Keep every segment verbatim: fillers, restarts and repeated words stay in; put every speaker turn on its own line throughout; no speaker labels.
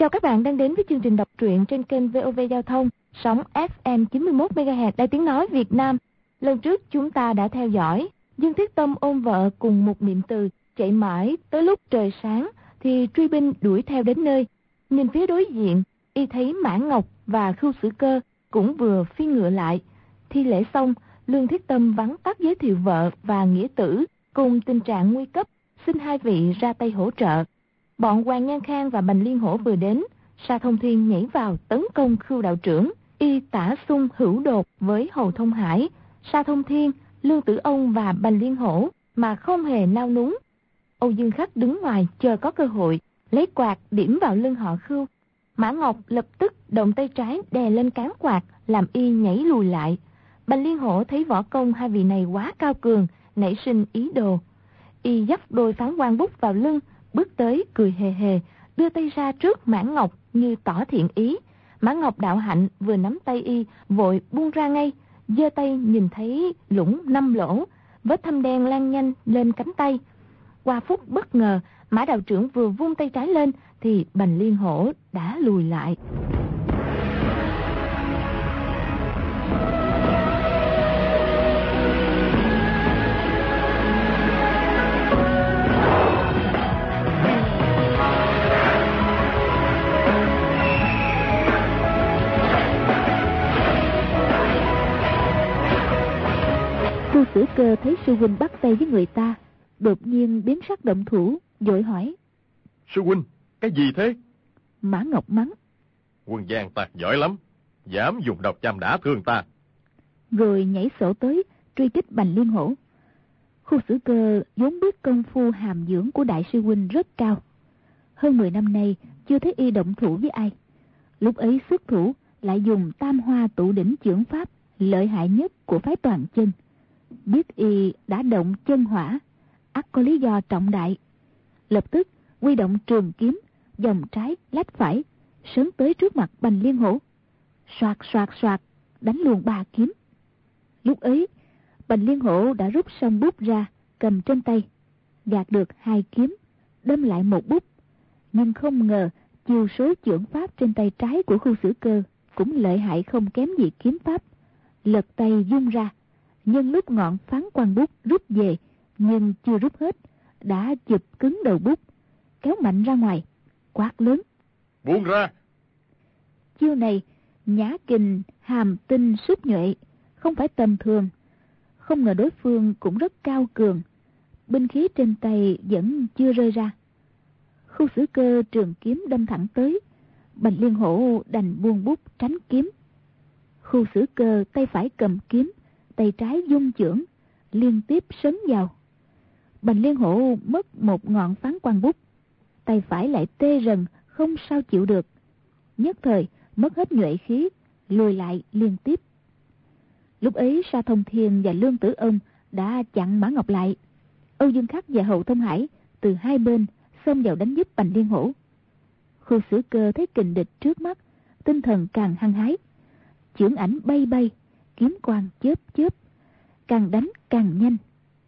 Chào các bạn đang đến với chương trình đọc truyện trên kênh vê o vê Giao thông, sóng ép em chín mươi mốt mê ga héc Đài Tiếng Nói Việt Nam. Lần trước chúng ta đã theo dõi Dương Thiết Tâm ôm vợ cùng một niệm từ chạy mãi tới lúc trời sáng thì truy binh đuổi theo đến nơi. Nhìn phía đối diện, y thấy Mã Ngọc và Khưu Sử Cơ cũng vừa phi ngựa lại. Thi lễ xong, Lương Thiết Tâm vắn tắt giới thiệu vợ và nghĩa tử cùng tình trạng nguy cấp, xin hai vị ra tay hỗ trợ. Bọn Hoàng Nhan Khang và Bành Liên Hổ vừa đến, Sa Thông Thiên nhảy vào tấn công Khưu đạo trưởng, y tả xung hữu đột với Hầu Thông Hải, Sa Thông Thiên, Lương Tử Ông và Bành Liên Hổ mà không hề nao núng. Âu Dương Khắc đứng ngoài chờ có cơ hội, lấy quạt điểm vào lưng họ Khưu. Mã Ngọc lập tức động tay trái đè lên cán quạt, làm y nhảy lùi lại. Bành Liên Hổ thấy võ công hai vị này quá cao cường, nảy sinh ý đồ. Y dắt đôi phán quan bút vào lưng, bước tới cười hề hề, đưa tay ra trước Mã Ngọc như tỏ thiện ý. Mã Ngọc đạo hạnh vừa nắm tay y, vội buông ra ngay, giơ tay nhìn thấy lũng năm lỗ, vết thâm đen lan nhanh lên cánh tay. Qua phút bất ngờ, Mã đạo trưởng vừa vung tay trái lên thì Bành Liên Hổ đã lùi lại. Khưu Sử Cơ thấy sư huynh bắt tay với người ta, đột nhiên biến sắc động thủ, vội hỏi:
Sư huynh, cái gì thế?
Mã Ngọc mắng:
Quân Giang ta giỏi lắm, dám dùng độc châm đả thương ta.
Rồi nhảy sổ tới truy kích Bành Liên Hổ. Khưu Sử Cơ vốn biết công phu hàm dưỡng của đại sư huynh rất cao, hơn mười năm nay chưa thấy y động thủ với ai. Lúc ấy xuất thủ lại dùng tam hoa tụ đỉnh chưởng pháp lợi hại nhất của phái Toàn Chân. Biết y đã động chân hỏa, ắt có lý do trọng đại. Lập tức huy động trường kiếm, vòng trái lách phải, sớm tới trước mặt Bành Liên Hổ. Soạt soạt soạt đánh luôn ba kiếm. Lúc ấy Bành Liên Hổ đã rút xong bút ra, cầm trên tay, gạt được hai kiếm, đâm lại một bút. Nhưng không ngờ chiêu số chưởng pháp trên tay trái của Khưu Sử Cơ cũng lợi hại không kém gì kiếm pháp. Lật tay vung ra, nhân lúc ngọn phán quan bút rút về, nhưng chưa rút hết, đã chụp cứng đầu bút, kéo mạnh ra ngoài, quát lớn:
Buông ra!
Chiêu này nhã kình hàm tinh xuất nhuệ, không phải tầm thường. Không ngờ đối phương cũng rất cao cường, binh khí trên tay vẫn chưa rơi ra. Khưu Sử Cơ trường kiếm đâm thẳng tới, Bành Liên Hổ đành buông bút tránh kiếm. Khưu Sử Cơ tay phải cầm kiếm, tay trái dung chưởng, liên tiếp sấn vào. Bành Liên Hổ mất một ngọn phán quan bút, tay phải lại tê rần không sao chịu được, nhất thời mất hết nhuệ khí, lùi lại liên tiếp. Lúc ấy Sa Thông Thiên và Lương Tử Ông đã chặn Mã Ngọc lại. Âu Dương Khắc và Hầu Thông Hải từ hai bên xông vào đánh giúp Bành Liên Hổ. Khưu Sử Cơ thấy kình địch trước mắt, tinh thần càng hăng hái, chưởng ảnh bay bay, kiếm quang chớp chớp, càng đánh càng nhanh.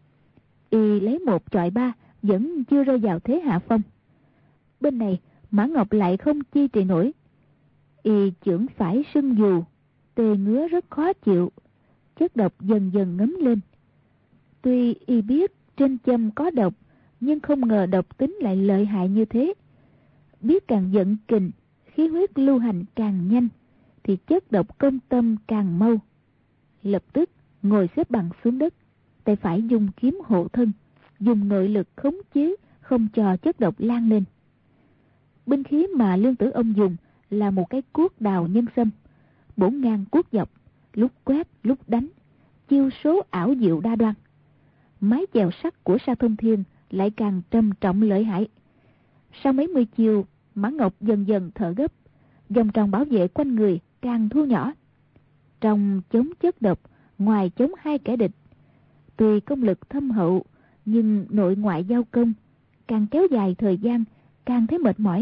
Y lấy một chọi ba vẫn chưa rơi vào thế hạ phong. Bên này Mã Ngọc lại không chi trì nổi, y chưởng phải sưng dù, tê ngứa rất khó chịu, chất độc dần dần ngấm lên. Tuy y biết trên châm có độc, nhưng không ngờ độc tính lại lợi hại như thế. Biết càng giận kình, khí huyết lưu hành càng nhanh, thì chất độc công tâm càng mau. Lập tức ngồi xếp bằng xuống đất, tay phải dùng kiếm hộ thân, dùng nội lực khống chế không cho chất độc lan lên. Binh khí mà Lương Tử Ông dùng là một cái cuốc đào nhân sâm, bổ ngang cuốc dọc, lúc quét lúc đánh, chiêu số ảo diệu đa đoan. Mái chèo sắt của Sa Thông Thiên lại càng trầm trọng lợi hại. Sau mấy mươi chiêu, Mã Ngọc dần dần thở gấp, vòng tròn bảo vệ quanh người càng thu nhỏ. Trong chống chất độc, ngoài chống hai kẻ địch, tuy công lực thâm hậu, nhưng nội ngoại giao công, càng kéo dài thời gian, càng thấy mệt mỏi.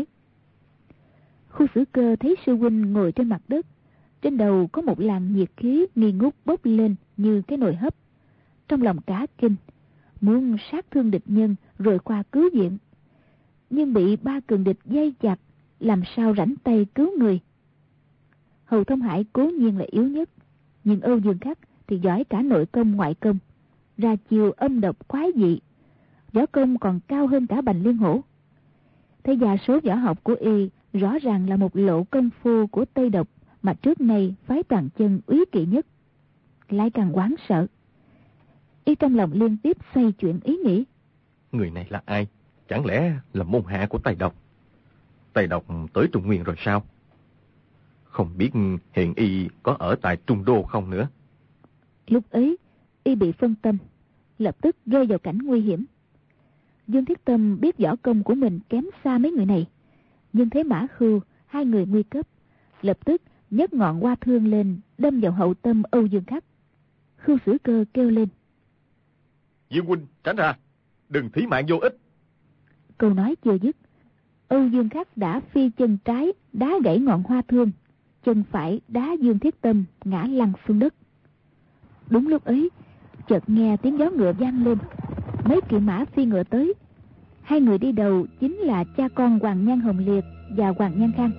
Khưu Sử Cơ thấy sư huynh ngồi trên mặt đất, trên đầu có một làn nhiệt khí nghi ngút bốc lên như cái nồi hấp. Trong lòng cả kinh, muốn sát thương địch nhân rồi qua cứu viện, nhưng bị ba cường địch dây chặt, làm sao rảnh tay cứu người. Hầu Thông Hải cố nhiên là yếu nhất, nhưng Âu Dương Khắc thì giỏi cả nội công ngoại công, ra chiêu âm độc quái dị, võ công còn cao hơn cả Bành Liên Hổ. Thế gia số võ học của y rõ ràng là một lộ công phu của Tây Độc mà trước nay phái Toàn Chân úy kỵ nhất, lại càng hoảng sợ. Y trong lòng liên tiếp xoay chuyển ý nghĩ.
Người này là ai? Chẳng lẽ là môn hạ của Tây Độc? Tây Độc tới Trung Nguyên rồi sao? Không biết hiện y có ở tại Trung Đô không nữa.
Lúc ấy y bị phân tâm, lập tức rơi vào cảnh nguy hiểm. Dương Thiết Tâm biết võ công của mình kém xa mấy người này, nhưng thấy Mã Khưu hai người nguy cấp, lập tức nhấc ngọn hoa thương lên đâm vào hậu tâm Âu Dương Khắc. Khưu Sử Cơ kêu lên:
Dương huynh tránh ra, đừng thí mạng vô ích.
Câu nói chưa dứt, Âu Dương Khắc đã phi chân trái đá gãy ngọn hoa thương, chân phải đá Dương Thiết Tâm ngã lăn xuống đất. Đúng lúc ấy, chợt nghe tiếng gió ngựa vang lên, mấy kỵ mã phi ngựa tới. Hai người đi đầu chính là cha con Hoàng Nhan Hồng Liệt và Hoàng Nhan Khang.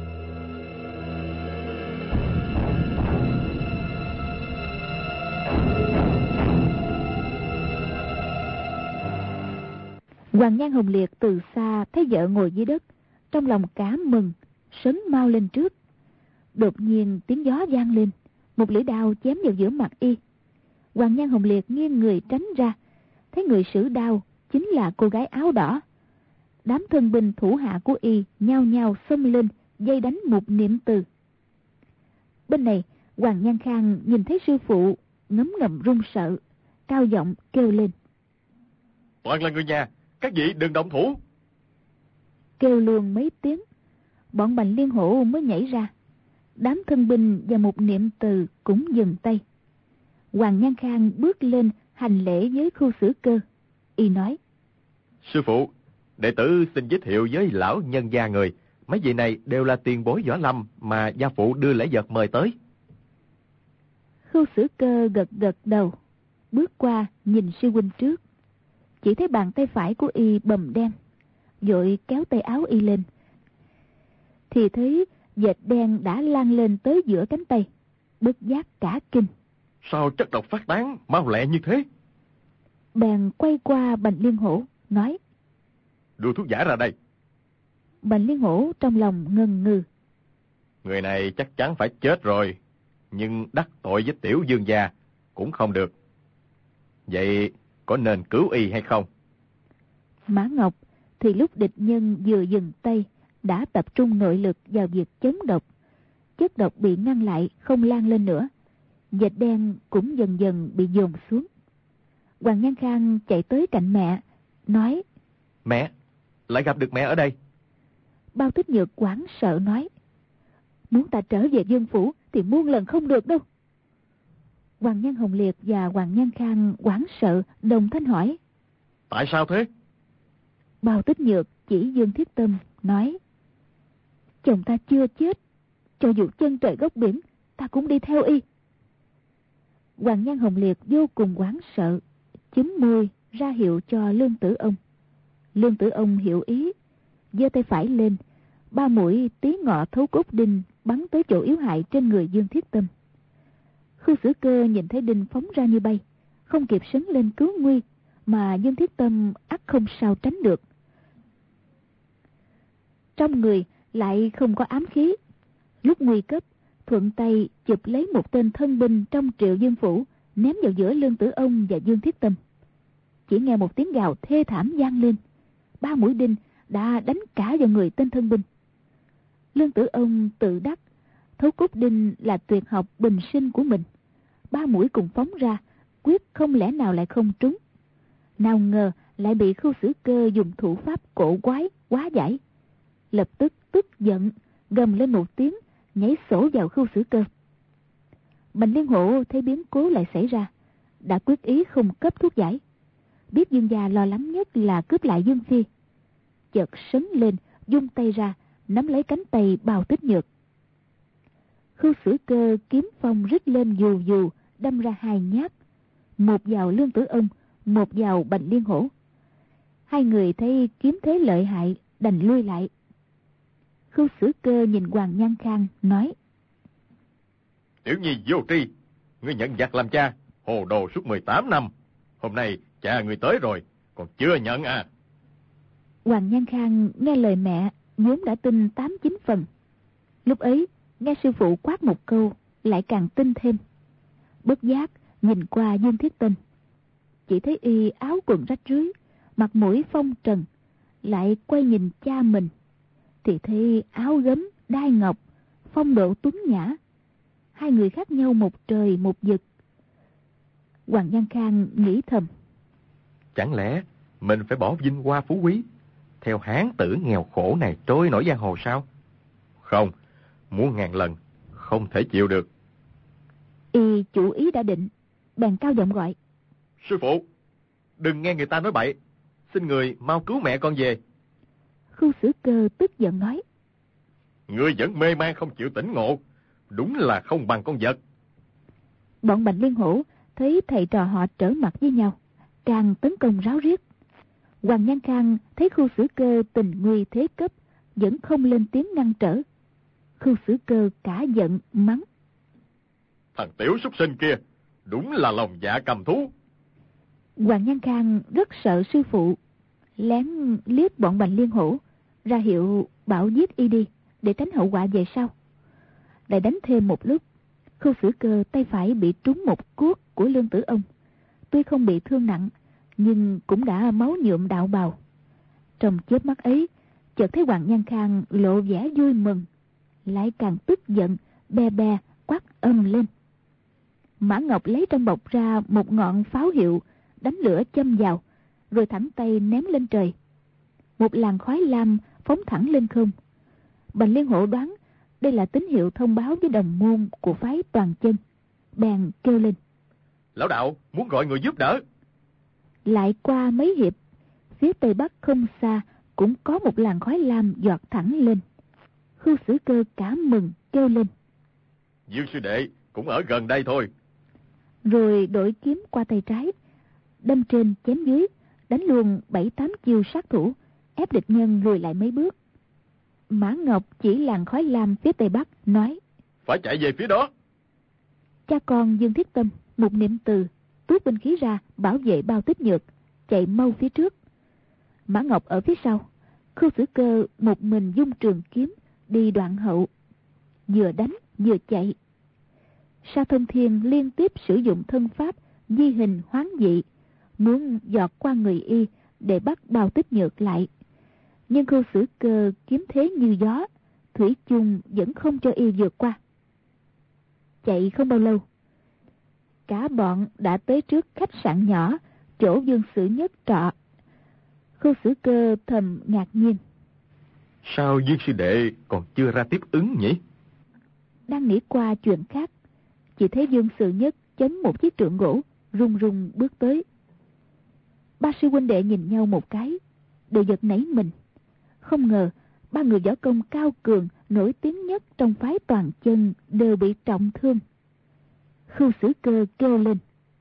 Hoàng Nhan Hồng Liệt từ xa thấy vợ ngồi dưới đất, trong lòng cả mừng, sấn mau lên trước. Đột nhiên tiếng gió vang lên, một lưỡi đao chém vào giữa mặt y. Hoàng Nhan Hồng Liệt nghiêng người tránh ra, thấy người sử đao chính là cô gái áo đỏ. Đám thân binh thủ hạ của y nhao nhao xông lên dây đánh một niệm từ. Bên này Hoàng Nhan Khang nhìn thấy sư phụ, ngấm ngầm run sợ, cao giọng kêu lên:
Toàn là người nhà, các vị đừng động thủ.
Kêu luôn mấy tiếng, bọn Bành Liên Hổ mới nhảy ra. Đám thân binh và một niệm từ cũng dừng tay. Hoàng Nhan Khang bước lên hành lễ với Khưu Sử Cơ. Y nói:
Sư phụ, đệ tử xin giới thiệu với lão nhân gia người. Mấy vị này đều là tiền bối võ lâm mà gia phụ đưa lễ vật mời tới.
Khưu Sử Cơ gật gật đầu, bước qua nhìn sư huynh trước. Chỉ thấy bàn tay phải của y bầm đen, vội kéo tay áo y lên, thì thấy vệt đen đã lan lên tới giữa cánh tay, bất giác cả kinh.
Sao chất độc phát tán mau lẹ như thế?
Bèn quay qua Bành Liên Hổ nói:
Đưa thuốc giả ra đây.
Bành Liên Hổ trong lòng ngần ngừ.
Người này chắc chắn phải chết rồi, nhưng đắc tội với tiểu dương gia cũng không được. Vậy có nên cứu y hay không?
Mã Ngọc thì lúc địch nhân vừa dừng tay đã tập trung nội lực vào việc chống độc. Chất độc bị ngăn lại không lan lên nữa, vệt đen cũng dần dần bị dồn xuống. Hoàng Nhan Khang chạy tới cạnh mẹ, nói:
Mẹ, lại gặp được mẹ ở đây.
Bao Tích Nhược hoảng sợ nói: Muốn ta trở về Dương phủ thì muôn lần không được đâu. Hoàng Nhan Hồng Liệt và Hoàng Nhan Khang hoảng sợ đồng thanh hỏi:
Tại sao thế?
Bao Tích Nhược chỉ Dương Thiết Tâm nói: Chồng ta chưa chết, cho dù chân trời góc biển ta cũng đi theo y. Hoàng Nhan Hồng Liệt vô cùng hoảng sợ, chúm môi ra hiệu cho Lương Tử Ông. Lương Tử Ông hiểu ý, giơ tay phải lên, ba mũi tí ngọ thấu cốt đinh bắn tới chỗ yếu hại trên người Dương Thiết Tâm. Khưu Sử Cơ nhìn thấy đinh phóng ra như bay, không kịp sấn lên cứu nguy, mà Dương Thiết Tâm ắt không sao tránh được. Trong người lại không có ám khí, lúc nguy cấp thuận tay chụp lấy một tên thân binh trong Triệu Dương phủ, ném vào giữa Lương Tử Ông và Dương Thiết Tâm. Chỉ nghe một tiếng gào thê thảm vang lên, ba mũi đinh đã đánh cả vào người tên thân binh. Lương Tử Ông tự đắc thấu cốt đinh là tuyệt học bình sinh của mình, ba mũi cùng phóng ra, quyết không lẽ nào lại không trúng. Nào ngờ lại bị Khưu Sử Cơ dùng thủ pháp cổ quái quá giải, lập tức tức giận gầm lên một tiếng, nhảy sổ vào Khưu Sử Cơ. Bành Liên Hổ thấy biến cố lại xảy ra, đã quyết ý không cấp thuốc giải, biết Dương gia lo lắng nhất là cướp lại Dương phi, chợt sấn lên vung tay ra nắm lấy cánh tay Bao Tích Nhược. Khưu Sử Cơ kiếm phong rít lên dù dù, đâm ra hai nhát, một vào Lương Tử Ông, một vào Bành Liên Hổ. Hai người thấy kiếm thế lợi hại, đành lui lại. Khưu Xử Cơ nhìn Hoàng Nhan Khang nói:
Tiểu nhi vô tri, ngươi nhận giặc làm cha, hồ đồ suốt mười tám năm. Hôm nay cha ngươi tới rồi, còn chưa nhận à?
Hoàng Nhan Khang nghe lời mẹ vốn đã tin tám chín phần. Lúc ấy nghe sư phụ quát một câu lại càng tin thêm. Bất giác nhìn qua Dương Thiết Tân, chỉ thấy y áo quần rách rưới, mặt mũi phong trần, lại quay nhìn cha mình thì thấy áo gấm đai ngọc, phong độ tuấn nhã, hai người khác nhau một trời một vực. Hoàng Nhan Khang nghĩ thầm:
Chẳng lẽ mình phải bỏ vinh hoa phú quý, theo hán tử nghèo khổ này trôi nổi giang hồ sao? Không, muốn ngàn lần, không thể chịu được.
Y chủ ý đã định, bèn cao giọng gọi:
Sư phụ, đừng nghe người ta nói bậy, xin người mau cứu mẹ con về.
Khưu Xử Cơ tức giận nói:
Ngươi vẫn mê man không chịu tỉnh ngộ, đúng là không bằng con vật.
Bọn Bành Liên Hổ thấy thầy trò họ trở mặt với nhau, càng tấn công ráo riết. Hoàng Nhan Khang thấy Khưu Xử Cơ tình nguy thế cấp, vẫn không lên tiếng ngăn trở. Khưu Xử Cơ cả giận mắng:
Thằng tiểu súc sinh kia, đúng là lòng dạ cầm thú.
Hoàng Nhan Khang rất sợ sư phụ, lén liếc bọn Bành Liên Hổ, ra hiệu bảo giết y đi, để tránh hậu quả về sau. Lại đánh thêm một lúc, Khưu Xử Cơ tay phải bị trúng một cuốc của Lương Tử Ông, tuy không bị thương nặng, nhưng cũng đã máu nhuộm đạo bào. Trong chớp mắt ấy, chợt thấy Hoàng Nhan Khang lộ vẻ vui mừng, lại càng tức giận, be be quát âm lên. Mã Ngọc lấy trong bọc ra một ngọn pháo hiệu, đánh lửa châm vào, rồi thẳng tay ném lên trời. Một làn khói lam phóng thẳng lên không. Bành Liên Hổ đoán đây là tín hiệu thông báo với đồng môn của phái Toàn Chân, bèn kêu lên:
Lão đạo muốn gọi người giúp đỡ.
Lại qua mấy hiệp, phía tây bắc không xa cũng có một làn khói lam giọt thẳng lên. Khưu Xử Cơ cả mừng kêu lên:
Dương sư đệ cũng ở gần đây thôi.
Rồi đổi kiếm qua tay trái, đâm trên chém dưới, đánh luôn bảy tám chiêu sát thủ, ép địch nhân lùi lại mấy bước. Mã Ngọc chỉ làn khói lam phía tây bắc, nói:
Phải chạy về phía đó.
Cha con Dương Thiết Tâm một niệm từ, tuốt binh khí ra bảo vệ Bao Tích Nhược, chạy mau phía trước. Mã Ngọc ở phía sau. Khưu Xử Cơ một mình dung trường kiếm đi đoạn hậu, vừa đánh vừa chạy. Sa Thông Thiên liên tiếp sử dụng thân pháp di hình hoán dị, muốn giọt qua người y để bắt Bao Tích Nhược lại. Nhưng Khưu Xử Cơ kiếm thế như gió, thủy chung vẫn không cho y vượt qua. Chạy không bao lâu, cả bọn đã tới trước khách sạn nhỏ chỗ Dương Sử Nhất trọ. Khưu Xử Cơ thầm ngạc nhiên:
Sao Dương sư đệ còn chưa ra tiếp ứng nhỉ?
Đang nghĩ qua chuyện khác, chỉ thấy Dương Sử Nhất chống một chiếc trượng gỗ, run run bước tới. Ba sư huynh đệ nhìn nhau một cái, đều giật nảy mình. Không ngờ ba người võ công cao cường nổi tiếng nhất trong phái Toàn Chân đều bị trọng thương. Khưu Xử Cơ kêu lên: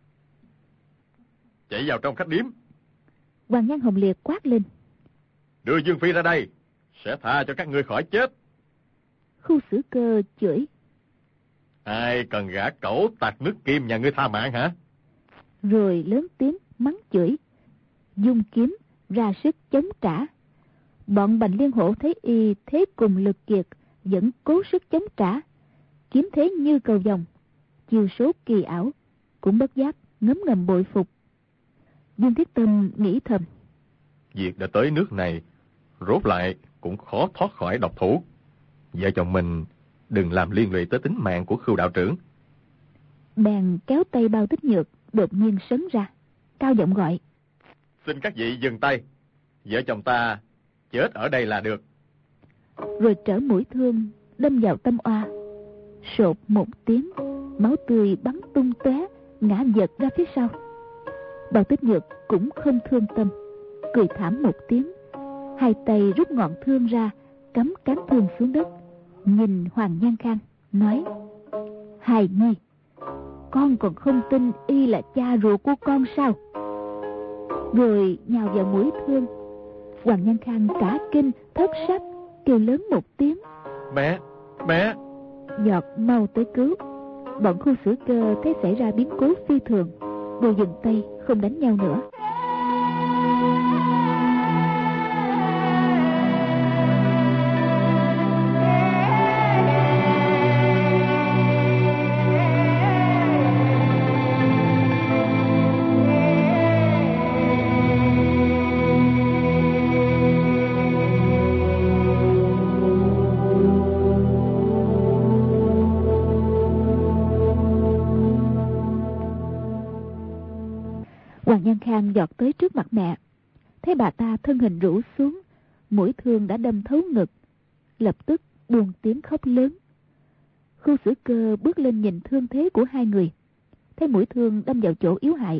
Chạy vào trong khách điếm.
Hoàng Nhan Hồng Liệt quát lên:
Đưa Dương Phi ra đây, sẽ tha cho các ngươi khỏi chết.
Khưu Xử Cơ chửi:
Ai cần gã cẩu tạt nước kim nhà ngươi tha mạng hả?
Rồi lớn tiếng mắng chửi, dung kiếm ra sức chống trả. Bọn Bành Liên Hổ thấy y thế cùng lực kiệt, vẫn cố sức chống trả, kiếm thế như cầu vồng, chiêu số kỳ ảo, cũng bất giác ngấm ngầm bội phục. Dương Thiết Tâm nghĩ thầm:
Việc đã tới nước này, rốt lại cũng khó thoát khỏi độc thủ. Vợ chồng mình đừng làm liên lụy tới tính mạng của Khưu đạo trưởng.
Bèn kéo tay Bao Tích Nhược đột nhiên sấn ra, cao giọng gọi:
Xin các vị dừng tay, vợ chồng ta chết ở đây là được.
Rồi trở mũi thương đâm vào tâm oa, sột một tiếng, máu tươi bắn tung tóe, ngã vật ra phía sau. Bao Tích Nhược cũng không thương tâm, cười thảm một tiếng, hai tay rút ngọn thương ra, cắm cán thương xuống đất, nhìn Hoàng Nhan Khang nói: Hài nhi, con còn không tin y là cha ruột của con sao? Rồi nhào vào mũi thương. Hoàng Nhan Khang cả kinh thất sắc, kêu lớn một tiếng:
Mẹ, mẹ!
Giọt mau tới cứu. Bọn Khu Xử Cơ thấy xảy ra biến cố phi thường, đều dừng tay không đánh nhau nữa. Hoàng Nhan Khang giọt tới trước mặt mẹ, thấy bà ta thân hình rũ xuống, mũi thương đã đâm thấu ngực, lập tức buông tiếng khóc lớn. Khu Xử Cơ bước lên nhìn thương thế của hai người, thấy mũi thương đâm vào chỗ yếu hại,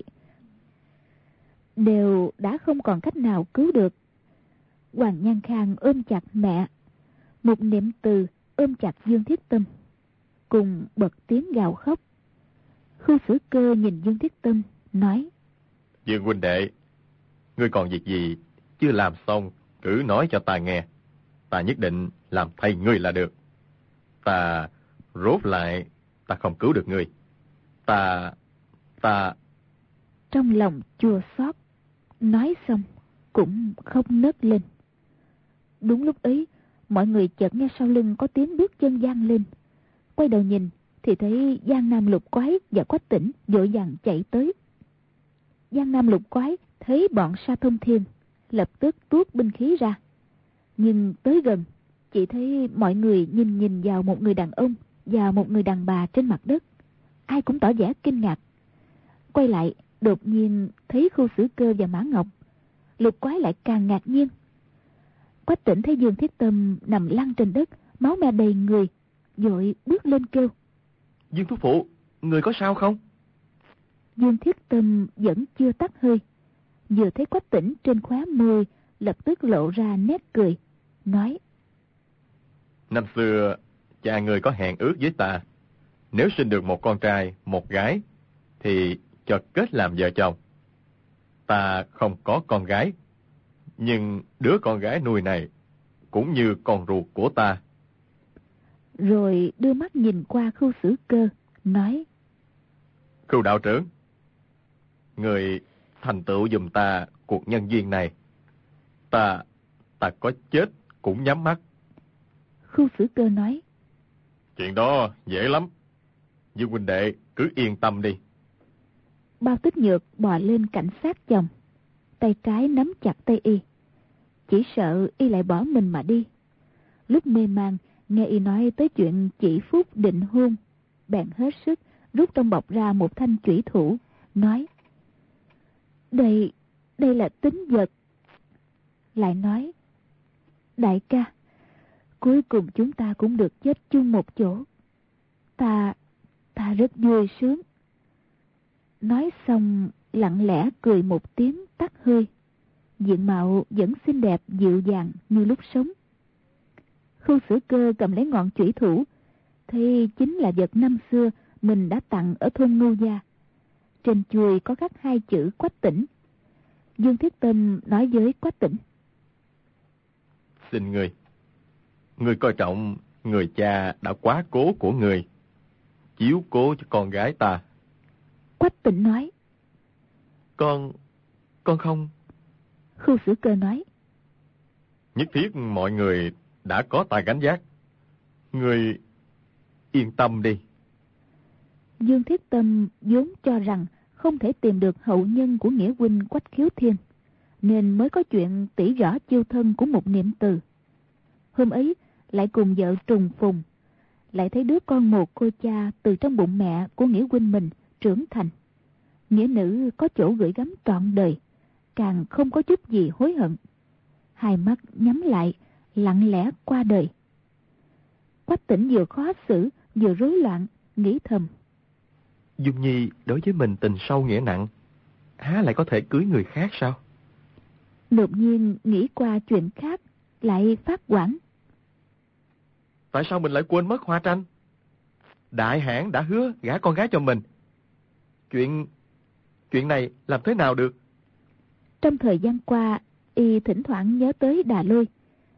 đều đã không còn cách nào cứu được. Hoàng Nhan Khang ôm chặt mẹ, một niệm từ ôm chặt Dương Thiết Tâm, cùng bật tiếng gào khóc. Khu Xử Cơ nhìn Dương Thiết Tâm nói:
Dương huynh đệ, ngươi còn việc gì chưa làm xong, cứ nói cho ta nghe. Ta nhất định làm thay ngươi là được. Ta rốt lại ta không cứu được ngươi. Ta... ta...
Trong lòng chua xót, nói xong cũng không nấc lên. Đúng lúc ấy, mọi người chợt nghe sau lưng có tiếng bước chân vang lên. Quay đầu nhìn thì thấy Giang Nam Lục Quái và Quách Tỉnh vội vàng chạy tới. Giang Nam Lục Quái thấy bọn Sa Thông Thiên, lập tức tuốt binh khí ra. Nhưng tới gần, chỉ thấy mọi người nhìn nhìn vào một người đàn ông và một người đàn bà trên mặt đất. Ai cũng tỏ vẻ kinh ngạc. Quay lại, đột nhiên thấy Khu Xử Cơ và Mã Ngọc. Lục Quái lại càng ngạc nhiên. Quách Tỉnh thấy Dương Thiết Tâm nằm lăn trên đất, máu me đầy người, vội bước lên kêu:
Dương thúc phụ, người có sao không?
Dương Thiết Tâm vẫn chưa tắt hơi, vừa thấy Quách Tỉnh trên khóe môi lập tức lộ ra nét cười, nói:
Năm xưa cha người có hẹn ước với ta, nếu sinh được một con trai, một gái, thì cho kết làm vợ chồng. Ta không có con gái, nhưng đứa con gái nuôi này cũng như con ruột của ta.
Rồi đưa mắt nhìn qua Khu Xử Cơ, nói:
Khu đạo trưởng, người thành tựu giùm ta cuộc nhân duyên này. Ta, ta có chết cũng nhắm mắt.
Khu Xử Cơ nói:
Chuyện đó dễ lắm. Dương huynh đệ cứ yên tâm đi.
Bao Tích Nhược bò lên cảnh sát chồng, tay trái nắm chặt tay y, chỉ sợ y lại bỏ mình mà đi. Lúc mê man nghe y nói tới chuyện chỉ phút định hôn, bèn hết sức rút trong bọc ra một thanh chủy thủ, nói: Đây, đây là tín vật. Lại nói: Đại ca, cuối cùng chúng ta cũng được chết chung một chỗ. Ta, ta rất vui sướng. Nói xong lặng lẽ cười một tiếng tắt hơi. Diện mạo vẫn xinh đẹp dịu dàng như lúc sống. Khu Xử Cơ cầm lấy ngọn chủy thủ, thì chính là vật năm xưa mình đã tặng ở thôn Ngưu Gia. Trên chuôi có khắc hai chữ Quách Tỉnh. Dương Thiết Tâm nói với Quách Tỉnh:
Xin ngươi, ngươi coi trọng người cha đã quá cố của ngươi, chiếu cố cho con gái ta.
Quách Tỉnh nói:
Con, con không.
Khu Xử Cơ nói:
Nhất thiết mọi người đã có tài gánh vác. Ngươi yên tâm đi.
Dương Thiết Tâm vốn cho rằng không thể tìm được hậu nhân của nghĩa huynh Quách Khiếu Thiên, nên mới có chuyện tỉ rõ chiêu thân của một niệm từ. Hôm ấy lại cùng vợ trùng phùng, lại thấy đứa con một cô cha từ trong bụng mẹ của nghĩa huynh mình trưởng thành. Nghĩa nữ có chỗ gửi gắm trọn đời, càng không có chút gì hối hận. Hai mắt nhắm lại, lặng lẽ qua đời. Quách Tỉnh vừa khó xử vừa rối loạn, nghĩ thầm:
Dung Nhi đối với mình tình sâu nghĩa nặng, há lại có thể cưới người khác sao?
Đột nhiên nghĩ qua chuyện khác, lại phát hoảng.
Tại sao mình lại quên mất Hoa Tranh? Đại hãn đã hứa gả con gái cho mình. Chuyện... chuyện này làm thế nào được?
Trong thời gian qua, y thỉnh thoảng nhớ tới Đà Lôi,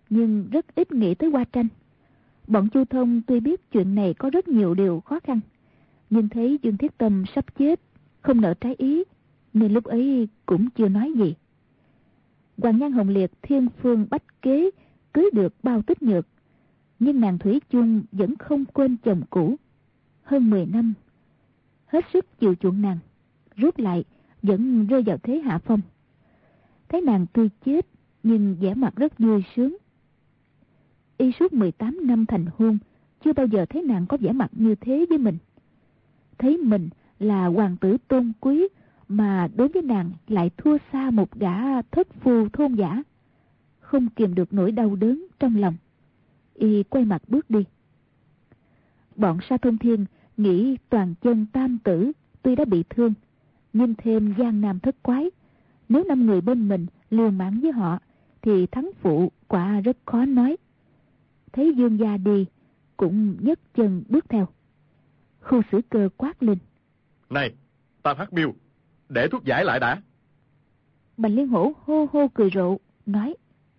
nhưng rất ít nghĩ tới Hoa Tranh. Bọn Chu Thông tuy biết chuyện này có rất nhiều điều khó khăn, nhưng thấy Dương Thiết Tâm sắp chết, không nỡ trái ý, nên lúc ấy cũng chưa nói gì. Hoàng Nhan Hồng Liệt thiên phương bách kế cưới được Bao Tích Nhược, nhưng nàng thủy chung vẫn không quên chồng cũ. Hơn mười năm, hết sức chiều chuộng nàng, rút lại vẫn rơi vào thế hạ phong. Thấy nàng tuy chết nhưng vẻ mặt rất vui sướng. Y suốt mười tám năm thành hôn, chưa bao giờ thấy nàng có vẻ mặt như thế với mình. Thấy mình là hoàng tử tôn quý, mà đối với nàng lại thua xa một gã thất phu thôn giả, không kìm được nỗi đau đớn trong lòng. Y quay mặt bước đi. Bọn Sa Thông Thiên nghĩ toàn chân tam tử tuy đã bị thương, nhưng thêm Giang Nam Thất Quái, nếu năm người bên mình liều mạng với họ thì thắng phụ quả rất khó nói. Thấy Dương gia đi, cũng nhấc chân bước theo. Khu Sử Cơ quát lên:
Này, ta phát biêu, để thuốc giải lại đã.
Bành Liên Hổ hô hô cười rộ, nói: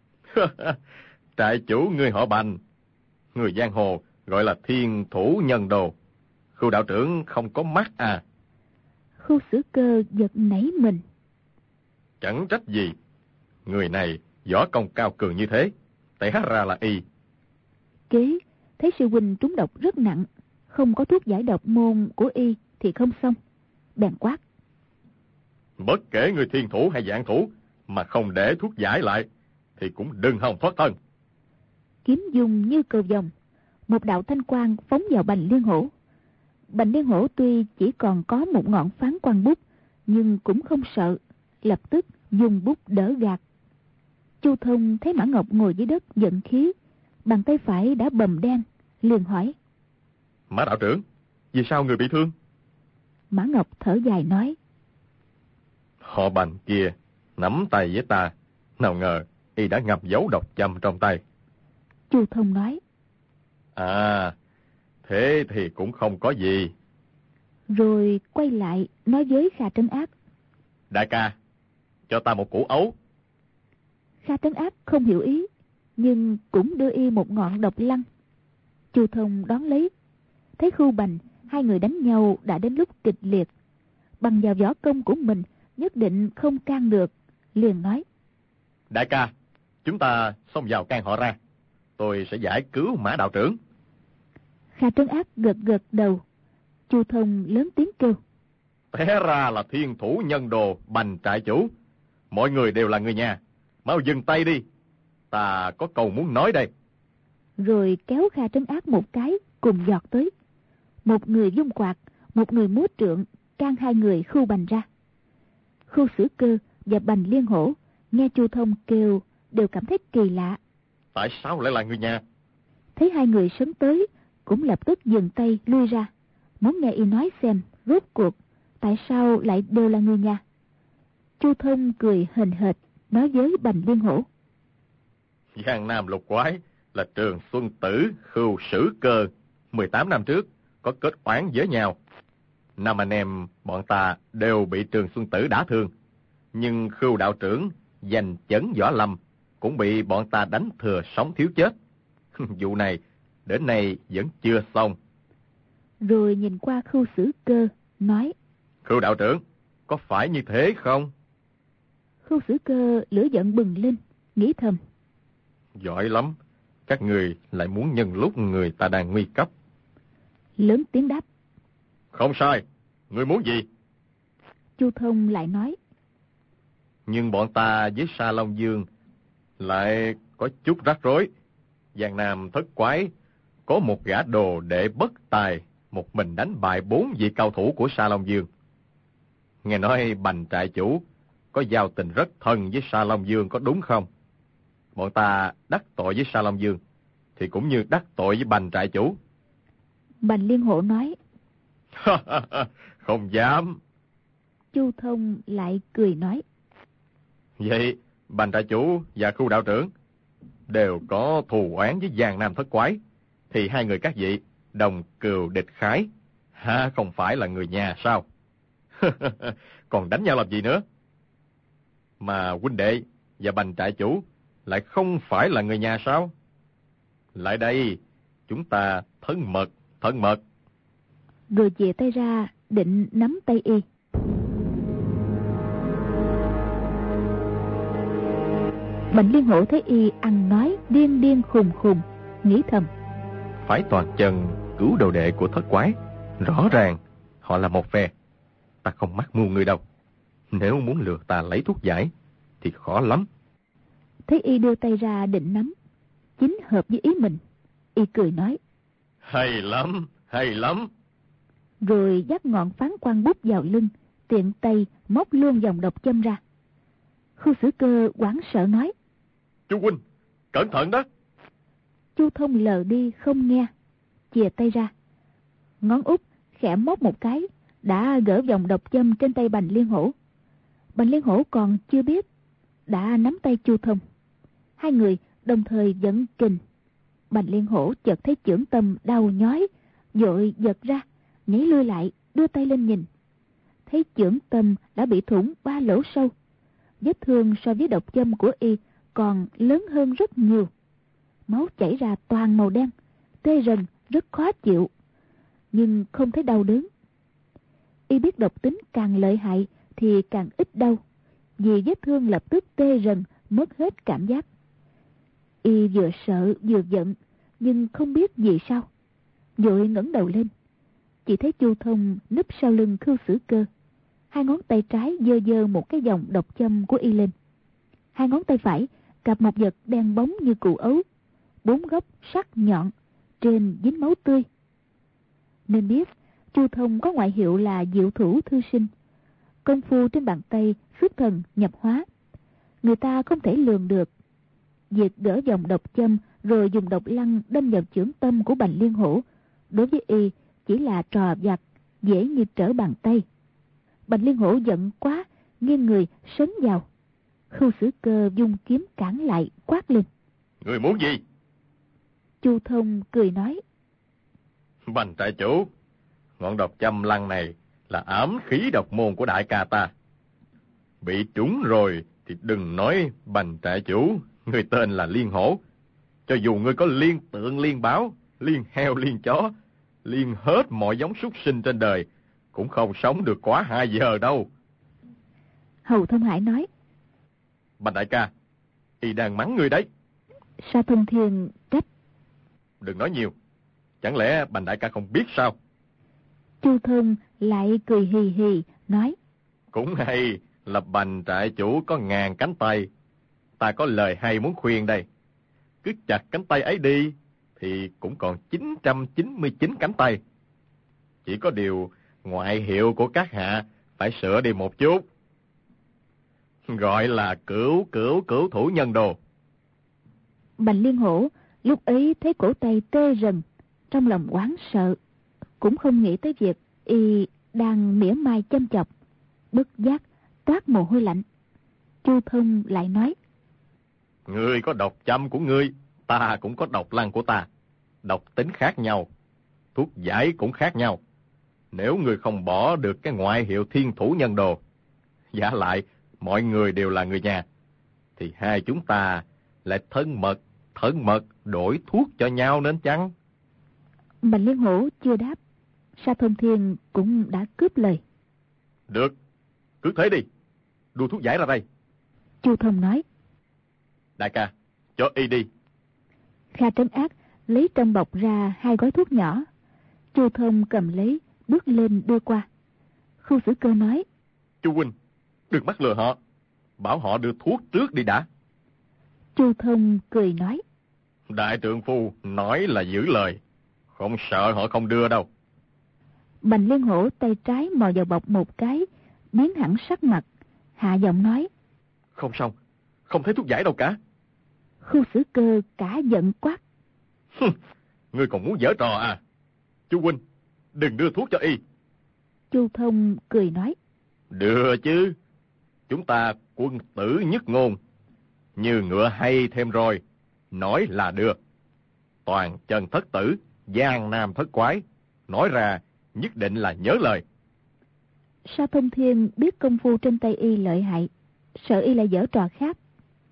Trại chủ người họ Bành, người giang hồ gọi là thiên thủ nhân đồ. Khu đạo trưởng không có mắt à?
Khu Sử Cơ giật nảy mình.
Chẳng trách gì, người này võ công cao cường như thế, té ra là y.
Kế thấy sư huynh trúng độc rất nặng, không có thuốc giải độc môn của y thì không xong, bèn quát:
Bất kể người thiên thủ hay dạng thủ mà không để thuốc giải lại thì cũng đừng hòng thoát thân.
Kiếm dùng như cầu vồng, một đạo thanh quang phóng vào Bành Liên Hổ. Bành Liên Hổ tuy chỉ còn có một ngọn phán quan bút, nhưng cũng không sợ, lập tức dùng bút đỡ gạt. Chu Thông thấy Mã Ngọc ngồi dưới đất giận khí, bàn tay phải đã bầm đen, liền hỏi:
Mã đạo trưởng, vì sao người bị thương?
Mã Ngọc thở dài nói:
Họ Bành kia nắm tay với ta, nào ngờ y đã ngập dấu độc châm trong tay.
Chu Thông nói:
À, thế thì cũng không có gì.
Rồi quay lại nói với Kha Trấn Ác:
Đại ca, cho ta một củ ấu.
Kha Trấn Ác không hiểu ý, nhưng cũng đưa y một ngọn độc lăng. Chu Thông đón lấy. Thấy Khu Bành hai người đánh nhau đã đến lúc kịch liệt, bằng vào võ công của mình nhất định không can được, liền nói:
Đại ca, chúng ta xông vào can họ ra, tôi sẽ giải cứu Mã đạo trưởng.
Kha Trấn Ác gật gật đầu. Chu Thông lớn tiếng kêu:
Té ra là thiên thủ nhân đồ Bành trại chủ. Mọi người đều là người nhà, mau dừng tay đi, ta có câu muốn nói đây.
Rồi kéo Kha Trấn Ác một cái, cùng giọt tới. Một người vung quạt, một người múa trượng, can hai người Khu Bành ra. Khu Sử Cơ và Bành Liên Hổ nghe Chu Thông kêu đều cảm thấy kỳ lạ.
Tại sao lại là người nhà?
Thấy hai người sớm tới, cũng lập tức dừng tay lui ra, muốn nghe y nói xem rốt cuộc tại sao lại đều là người nhà. Chu Thông cười hềnh hệt nói với Bành Liên Hổ:
Giang Nam Lục Quái là Trường Xuân Tử, Khưu Sử Cơ, mười tám năm trước có kết oán với nhau. Năm anh em bọn ta đều bị Trường Xuân Tử đả thương, nhưng Khưu đạo trưởng giành chấn võ lâm cũng bị bọn ta đánh thừa sống thiếu chết. Vụ này đến nay vẫn chưa xong.
Rồi nhìn qua Khưu Sử Cơ nói:
Khưu đạo trưởng, có phải như thế không?
Khưu Sử Cơ lửa giận bừng lên, nghĩ thầm:
Giỏi lắm, các người lại muốn nhân lúc người ta đang nguy cấp.
Lớn tiếng đáp:
Không sai, người muốn gì?
Chu Thông lại nói:
Nhưng bọn ta với Sa Long Dương lại có chút rắc rối. Giang Nam Thất Quái có một gã đồ đệ bất tài, một mình đánh bại bốn vị cao thủ của Sa Long Dương. Nghe nói Bành trại chủ có giao tình rất thân với Sa Long Dương, có đúng không? Bọn ta đắc tội với Sa Long Dương thì cũng như đắc tội với Bành trại chủ.
Bành Liên Hổ nói:
Không dám.
Chu Thông lại cười nói:
Vậy Bành trại chủ và Khu đạo trưởng đều có thù oán với Giang Nam Thất Quái, thì hai người các vị đồng cừu địch khái, ha, không phải là người nhà sao? Còn đánh nhau làm gì nữa? Mà huynh đệ và Bành trại chủ lại không phải là người nhà sao? Lại đây, chúng ta thân mật, thân mật.
Rồi chìa tay ra, định nắm tay y. Bành Liên Hổ thấy y ăn nói điên điên khùng khùng, nghĩ thầm:
Phải toàn chân cứu đồ đệ của thất quái, rõ ràng họ là một phe. Ta không mắc mưu người đâu. Nếu muốn lừa ta lấy thuốc giải thì khó lắm.
Thấy y đưa tay ra định nắm, chính hợp với ý mình. Y cười nói:
Hay lắm, hay lắm.
Rồi dắt ngọn phán quan bút vào lưng, tiện tay móc luôn dòng độc châm ra. Khu Xử Cơ hoảng sợ nói:
Chu huynh, cẩn thận đó.
Chu Thông lờ đi không nghe, chìa tay ra, ngón út khẽ móc một cái, đã gỡ vòng độc châm trên tay Bành Liên Hổ. Bành Liên Hổ còn chưa biết, đã nắm tay Chu Thông. Hai người đồng thời dẫn kình. Bành Liên Hổ chợt thấy chưởng tâm đau nhói, vội giật ra, nhảy lui lại, đưa tay lên nhìn. Thấy chưởng tâm đã bị thủng ba lỗ sâu. Vết thương so với độc châm của y còn lớn hơn rất nhiều. Máu chảy ra toàn màu đen, tê rần, rất khó chịu, nhưng không thấy đau đớn. Y biết độc tính càng lợi hại thì càng ít đau, vì vết thương lập tức tê rần, mất hết cảm giác. Y vừa sợ vừa giận, nhưng không biết vì sao, vội ngẩng đầu lên, chỉ thấy Chu Thông núp sau lưng Khưu Xử Cơ, hai ngón tay trái giơ giơ một cái vòng độc châm của y lên, hai ngón tay phải cặp một vật đen bóng như củ ấu, bốn góc sắc nhọn, trên dính máu tươi. Nên biết Chu Thông có ngoại hiệu là Diệu Thủ Thư Sinh, công phu trên bàn tay xuất thần nhập hóa, người ta không thể lường được. Việc gỡ vòng độc châm rồi dùng độc lăng đâm vào chưởng tâm của Bành Liên Hổ, đối với y chỉ là trò vặt, dễ như trở bàn tay. Bành Liên Hổ giận quá, nghiêng người sấn vào. Khưu Xử Cơ dung kiếm cản lại, quát lên:
Người muốn gì?
Chu Thông cười nói:
Bành trại chủ, ngọn độc châm lăng này là ám khí độc môn của đại ca ta. Bị trúng rồi thì đừng nói Bành trại chủ, người tên là Liên Hổ. Cho dù ngươi có liên tượng liên báo, liên heo liên chó, liên hết mọi giống súc sinh trên đời, cũng không sống được quá hai giờ đâu.
Hầu Thông Hải nói:
Bành đại ca, y đang mắng ngươi đấy.
Sa Thông Thiên trách:
Đừng nói nhiều, chẳng lẽ Bành đại ca không biết sao?
Chu Thông lại cười hì hì nói:
Cũng hay là Bành trại chủ có ngàn cánh tay. Ta có lời hay muốn khuyên đây. Cứ chặt cánh tay ấy đi thì cũng còn chín trăm chín mươi chín cánh tay. Chỉ có điều ngoại hiệu của các hạ phải sửa đi một chút, gọi là cửu cửu cửu thủ nhân đồ.
Bành Liên Hổ lúc ấy thấy cổ tay tê rần, trong lòng oán sợ, cũng không nghĩ tới việc y đang mỉa mai châm chọc, bất giác toát mồ hôi lạnh. Chu Thông lại nói:
Ngươi có độc châm của ngươi, ta cũng có độc lăng của ta. Độc tính khác nhau, thuốc giải cũng khác nhau. Nếu ngươi không bỏ được cái ngoại hiệu thiên thủ nhân đồ, giả lại mọi người đều là người nhà, thì hai chúng ta lại thân mật, thân mật đổi thuốc cho nhau nên chăng?
Bành Liên Hổ chưa đáp, Sa Thông Thiên cũng đã cướp lời:
Được, cứ thế đi, đưa thuốc giải ra đây.
Chu Thông nói:
Đại ca, cho y đi.
Kha Trấn Ác lấy trong bọc ra hai gói thuốc nhỏ. Chu Thông cầm lấy, bước lên đưa qua. Khưu Xử Cơ nói:
Chu huynh, đừng mắc lừa họ, bảo họ đưa thuốc trước đi đã.
Chu Thông cười nói:
Đại trượng phu nói là giữ lời, không sợ họ không đưa đâu.
Bành Liên Hổ tay trái mò vào bọc một cái, biến hẳn sắc mặt, hạ giọng nói:
Không xong, không thấy thuốc giải đâu cả.
Khưu Xử Cơ cả giận quát:
Ngươi còn muốn giở trò à? Chu huynh, đừng đưa thuốc cho y.
Chu Thông cười nói:
Đưa chứ, chúng ta quân tử nhất ngôn, như ngựa hay thêm rồi, nói là đưa. Toàn chân thất tử, giang nam thất quái, nói ra nhất định là nhớ lời.
Sa Thông Thiên biết công phu trên tay y lợi hại, sợ y lại giở trò khác,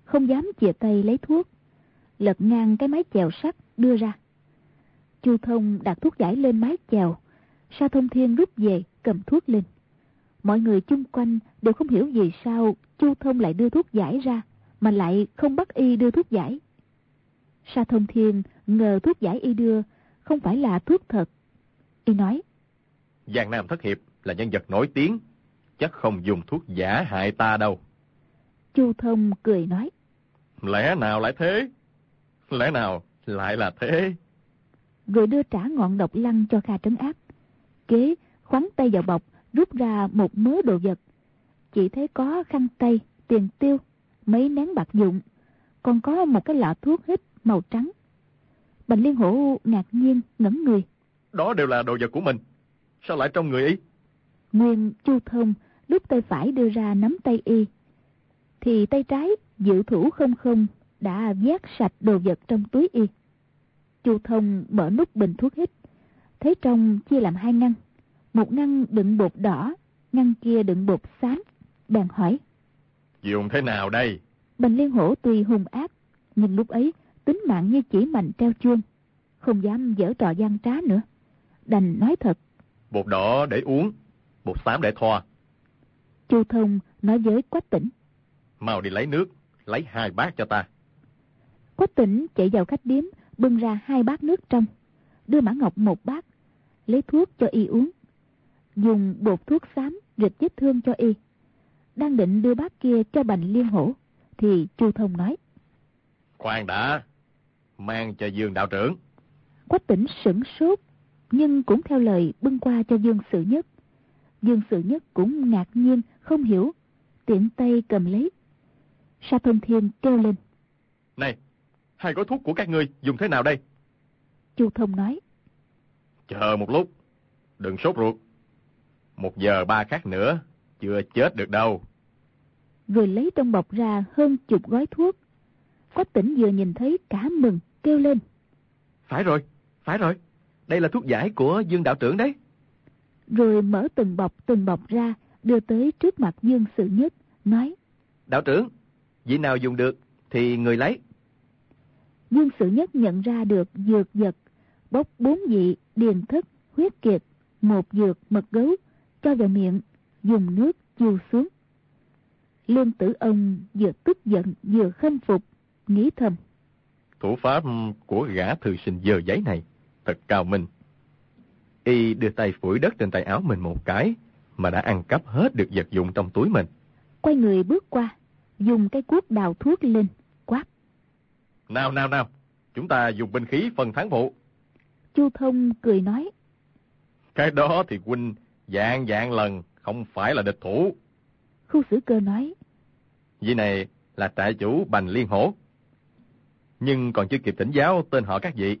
không dám chìa tay lấy thuốc, lật ngang cái mái chèo sắt đưa ra. Chu Thông đặt thuốc giải lên mái chèo, Sa Thông Thiên rút về cầm thuốc lên. Mọi người chung quanh đều không hiểu vì sao Chu Thông lại đưa thuốc giải ra, mà lại không bắt y đưa thuốc giải. Sa Thông Thiên ngờ thuốc giải y đưa không phải là thuốc thật. Y nói:
Giang Nam Thất Hiệp là nhân vật nổi tiếng, chắc không dùng thuốc giả hại ta đâu.
Chu Thông cười nói:
Lẽ nào lại thế? Lẽ nào lại là thế?
Rồi đưa trả ngọn độc lăng cho Kha trấn áp. Kế khoắn tay vào bọc, rút ra một mớ đồ vật. Chỉ thấy có khăn tay, tiền tiêu, mấy nén bạc dụng, còn có một cái lọ thuốc hít màu trắng. Bành Liên Hổ ngạc nhiên ngẩn người.
Đó đều là đồ vật của mình, sao lại trong người y?
Nguyên Chu Thông lúc tay phải đưa ra nắm tay y, thì tay trái dự thủ không không đã vét sạch đồ vật trong túi y. Chu Thông mở nút bình thuốc hít, thấy trong chia làm hai ngăn, một ngăn đựng bột đỏ, ngăn kia đựng bột xám. Bèn hỏi:
Dùng thế nào đây?
Bành Liên Hổ tuy hung ác, nhưng lúc ấy tính mạng như chỉ mành treo chuông, không dám giở trò gian trá nữa, đành nói thật:
Bột đỏ để uống, bột xám để thoa.
Chu Thông nói với Quách Tỉnh:
Mau đi lấy nước, lấy hai bát cho ta.
Quách Tỉnh chạy vào khách điếm, bưng ra hai bát nước trong, đưa Mã Ngọc một bát, lấy thuốc cho y uống, dùng bột thuốc xám rịch vết thương cho y. Đang định đưa bát kia cho Bành Liên Hổ, thì Chu Thông nói:
Khoan đã, mang cho Dương đạo trưởng.
Quách Tỉnh sửng sốt, nhưng cũng theo lời bưng qua cho Dương Sự Nhất. Dương Sự Nhất cũng ngạc nhiên không hiểu, tiện tay cầm lấy. Sa Thông Thiên kêu lên:
Này, hai gói thuốc của các ngươi dùng thế nào đây?
Chu Thông nói:
Chờ một lúc, đừng sốt ruột. Một giờ ba khắc nữa, chưa chết được đâu.
Rồi lấy trong bọc ra hơn chục gói thuốc. Quách Tỉnh vừa nhìn thấy cả mừng, kêu lên:
Phải rồi, phải rồi, đây là thuốc giải của Dương đạo trưởng đấy.
Rồi mở từng bọc từng bọc ra, đưa tới trước mặt Dương Sự Nhất, nói:
Đạo trưởng, vị nào dùng được thì người lấy.
Dương Sự Nhất nhận ra được dược vật, bốc bốn vị điền thất, huyết kiệt, một dược mật gấu, cho vào miệng, dùng nước chiêu xuống. Lương Tử Ông vừa tức giận vừa khâm phục, nghĩ thầm:
Thủ pháp của gã thư sinh dơ giấy này thật cao minh. Y đưa tay phủi đất trên tay áo mình một cái, mà đã ăn cắp hết được vật dụng trong túi mình.
Quay người bước qua, dùng cái cuốc đào thuốc lên, quát:
Nào nào nào, chúng ta dùng binh khí phân thắng phụ.
Chu Thông cười nói:
Cái đó thì huynh dạng dạng lần không phải là địch thủ.
Khu Sử Cơ nói:
Vị này là trại chủ Bành Liên Hổ, nhưng còn chưa kịp thỉnh giáo tên họ các vị.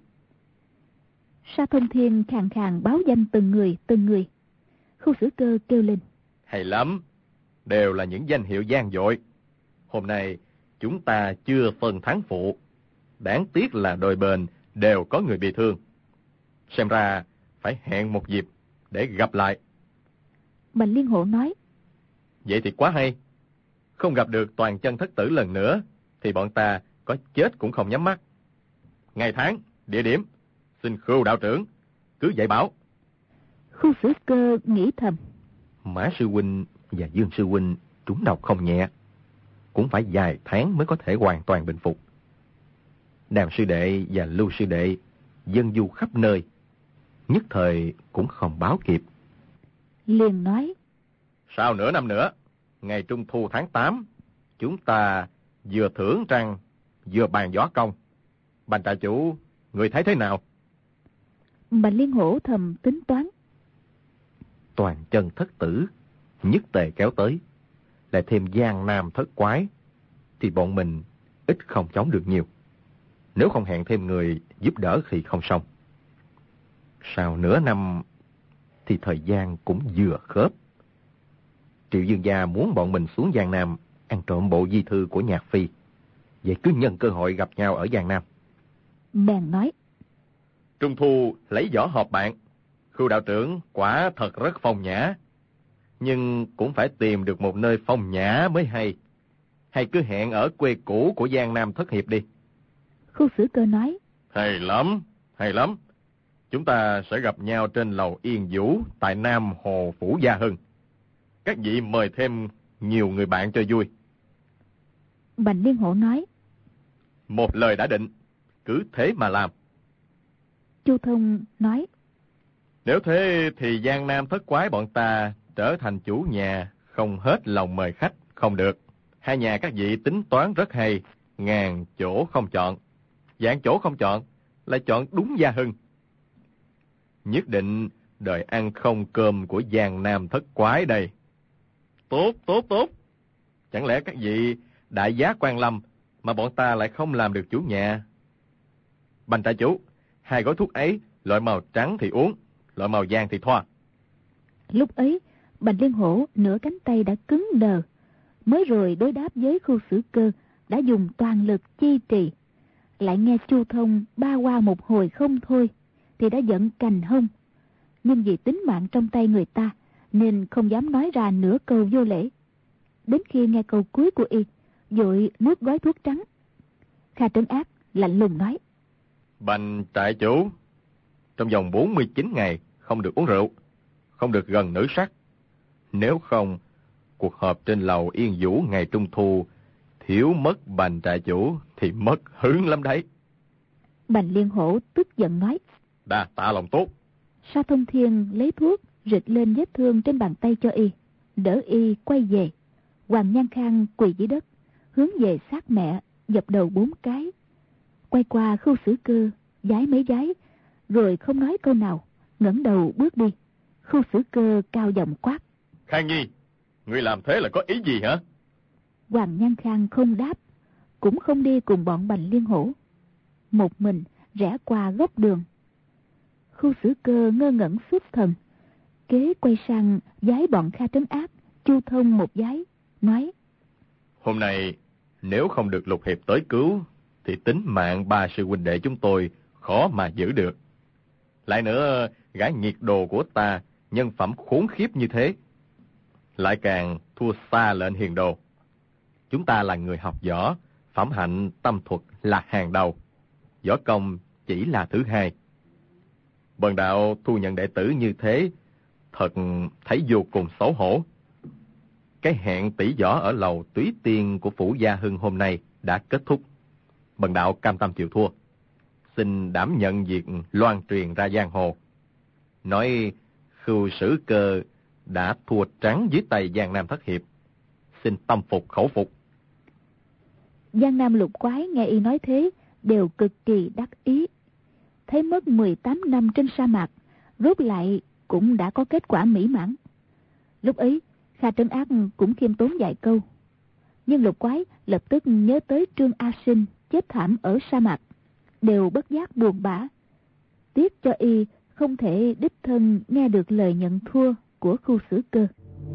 Sa Thông Thiên khàn khàn báo danh từng người từng người. Khu Sử Cơ kêu lên:
Hay lắm, đều là những danh hiệu vang dội. Hôm nay chúng ta chưa phân thắng phụ, đáng tiếc là đôi bên đều có người bị thương. Xem ra phải hẹn một dịp để gặp lại.
Bành Liên Hổ nói:
Vậy thì quá hay. Không gặp được Toàn Chân thất tử lần nữa thì bọn ta có chết cũng không nhắm mắt. Ngày tháng, địa điểm, xin Khưu đạo trưởng cứ dạy bảo.
Khu Sử Cơ nghĩ thầm:
Mã sư huynh và Dương sư huynh trúng độc không nhẹ, cũng phải vài tháng mới có thể hoàn toàn bình phục. Đàm sư đệ và Lưu sư đệ dân du khắp nơi, nhất thời cũng không báo kịp.
Liền nói:
Sau nửa năm nữa, ngày Trung thu tháng tám, chúng ta vừa thưởng trăng, vừa bàn võ công. Bành trại chủ, người thấy thế nào?
Bành Liên Hổ thầm tính toán:
Toàn Chân thất tử nhất tề kéo tới, lại thêm Giang Nam thất quái, thì bọn mình ít không chống được nhiều. Nếu không hẹn thêm người giúp đỡ thì không xong. Sau nửa năm thì thời gian cũng vừa khớp. Triệu Dương gia muốn bọn mình xuống Giang Nam ăn trộm bộ di thư của Nhạc Phi. Vậy cứ nhân cơ hội gặp nhau ở Giang Nam.
Bèn nói:
Trung thu lấy võ họp bạn. Khưu đạo trưởng quả thật rất phong nhã, nhưng cũng phải tìm được một nơi phong nhã mới hay. hay cứ hẹn ở quê cũ của Giang Nam Thất Hiệp đi.
Khu Xử Cơ nói.
Hay lắm, hay lắm. Chúng ta sẽ gặp nhau trên lầu Yên Vũ tại Nam Hồ Phủ Gia Hưng. Các vị mời thêm nhiều người bạn cho vui.
Bành Liên Hổ nói.
Một lời đã định, cứ thế mà làm.
Chu Thông nói.
Nếu thế thì Giang Nam Thất Quái bọn ta trở thành chủ nhà, không hết lòng mời khách, không được. Hai nhà các vị tính toán rất hay, ngàn chỗ không chọn. Dạng chỗ không chọn, lại chọn đúng Gia Hưng. Nhất định đời ăn không cơm của Giang Nam Thất Quái đây. Tốt, tốt, tốt. Chẳng lẽ các vị đại giá Quan Lâm mà bọn ta lại không làm được chủ nhà? Bành trại chủ, hai gói thuốc ấy, loại màu trắng thì uống, loại màu vàng thì thoa.
Lúc ấy, Bành Liên Hổ nửa cánh tay đã cứng đờ. Mới rồi đối đáp với Khu Xử Cơ đã dùng toàn lực chi trì. Lại nghe Chu Thông ba qua một hồi không thôi, thì đã giận cành hông. Nhưng vì tính mạng trong tay người ta, nên không dám nói ra nửa câu vô lễ. Đến khi nghe câu cuối của y, vội nuốt gói thuốc trắng. Kha Trấn Ác lạnh lùng nói.
Bành trại chủ, trong vòng bốn mươi chín ngày không được uống rượu, không được gần nữ sắc. Nếu không, cuộc họp trên lầu Yên Vũ ngày Trung Thu thiếu mất Bành trại chủ thì mất hứng lắm đấy.
Bành Liên Hổ tức giận nói.
Đa tạ lòng tốt.
Sa Thông Thiên lấy thuốc rịch lên vết thương trên bàn tay cho y, đỡ y quay về. Hoàng Nhan Khang quỳ dưới đất, hướng về xác mẹ, dập đầu bốn cái. Quay qua Khu Xử Cơ, vái mấy vái, rồi không nói câu nào, ngẩng đầu bước đi. Khu Xử Cơ cao giọng quát.
Khang Nhi, ngươi làm thế là có ý gì hả?
Hoàng Nhan Khang không đáp, cũng không đi cùng bọn Bành Liên Hổ. Một mình rẽ qua góc đường. Khu Xử Cơ ngơ ngẩn xuất thần, kế quay sang vái bọn Kha Trấn Ác, Chu Thông một vái, nói. Hôm
nay nếu không được Lục Hiệp tới cứu, thì tính mạng ba sư huynh đệ chúng tôi khó mà giữ được. Lại nữa, gã nhiệt đồ của ta, nhân phẩm khốn khiếp như thế, lại càng thua xa lệnh hiền đồ. Chúng ta là người học võ, phẩm hạnh tâm thuật là hàng đầu, võ công chỉ là thứ hai. Bần đạo thu nhận đệ tử như thế, thật thấy vô cùng xấu hổ. Cái hẹn tỷ võ ở lầu Túy Tiên của Phủ Gia Hưng hôm nay đã kết thúc. Bần đạo cam tâm chịu thua, xin đảm nhận việc loan truyền ra giang hồ, nói Khu Xử Cơ đã thua trắng dưới tay Giang Nam Thất Hiệp, xin tâm phục khẩu phục.
Giang Nam Lục Quái nghe y nói thế, đều cực kỳ đắc ý. Thấy mất mười tám năm trên sa mạc, rốt lại cũng đã có kết quả mỹ mãn. Lúc ấy, Kha Trấn Ác cũng khiêm tốn vài câu. Nhưng Lục Quái lập tức nhớ tới Trương A Sinh chết thảm ở sa mạc, đều bất giác buồn bã. Tiếc cho y không thể đích thân nghe được lời nhận thua của Khu Xử Cơ.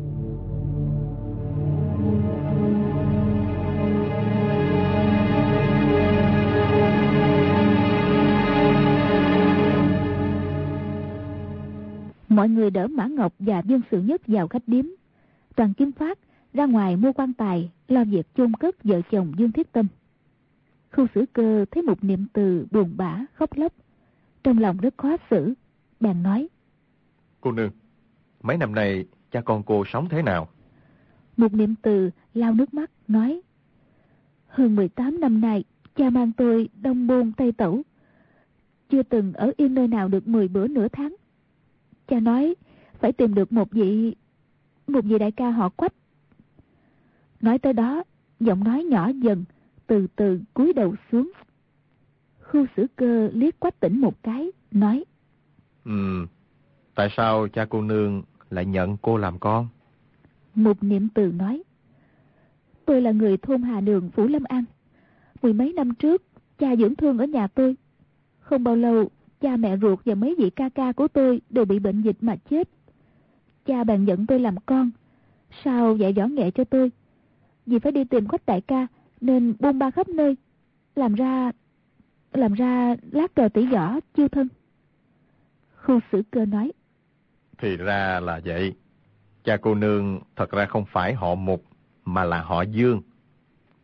Mọi người đỡ Mã Ngọc và Dương Sự Nhất vào khách điếm. Toàn Kim Phát ra ngoài mua quan tài, lo việc chôn cất vợ chồng Dương Thiết Tâm. Khu Xử Cơ thấy Mục Niệm Từ buồn bã khóc lóc, trong lòng rất khó xử, bèn nói.
Cô nương, mấy năm nay cha con cô sống thế nào?
Mục Niệm Từ lau nước mắt nói. Hơn mười tám năm nay, cha mang tôi đông bôn tây tẩu, chưa từng ở yên nơi nào được mười bữa nửa tháng. Cha nói phải tìm được một vị một vị đại ca họ Quách. Nói tới đó, giọng nói nhỏ dần, từ từ cúi đầu xuống. Khu Xử Cơ liếc Quách Tỉnh một cái, nói.
Ừ, tại sao cha cô nương lại nhận cô làm con?
Mục Niệm Từ nói. Tôi là người thôn Hà Đường, Phủ Lâm An. Mười mấy năm trước, cha dưỡng thương ở nhà tôi. Không bao lâu, cha mẹ ruột và mấy vị ca ca của tôi đều bị bệnh dịch mà chết. Cha bèn nhận tôi làm con, sao dạy võ nghệ cho tôi. Vì phải đi tìm Quách đại ca nên bôn ba khắp nơi, làm ra làm ra lát cờ tỷ võ chiêu thân. Khu Xử Cơ nói.
Thì ra là vậy. Cha cô nương thật ra không phải họ Mục, mà là họ Dương.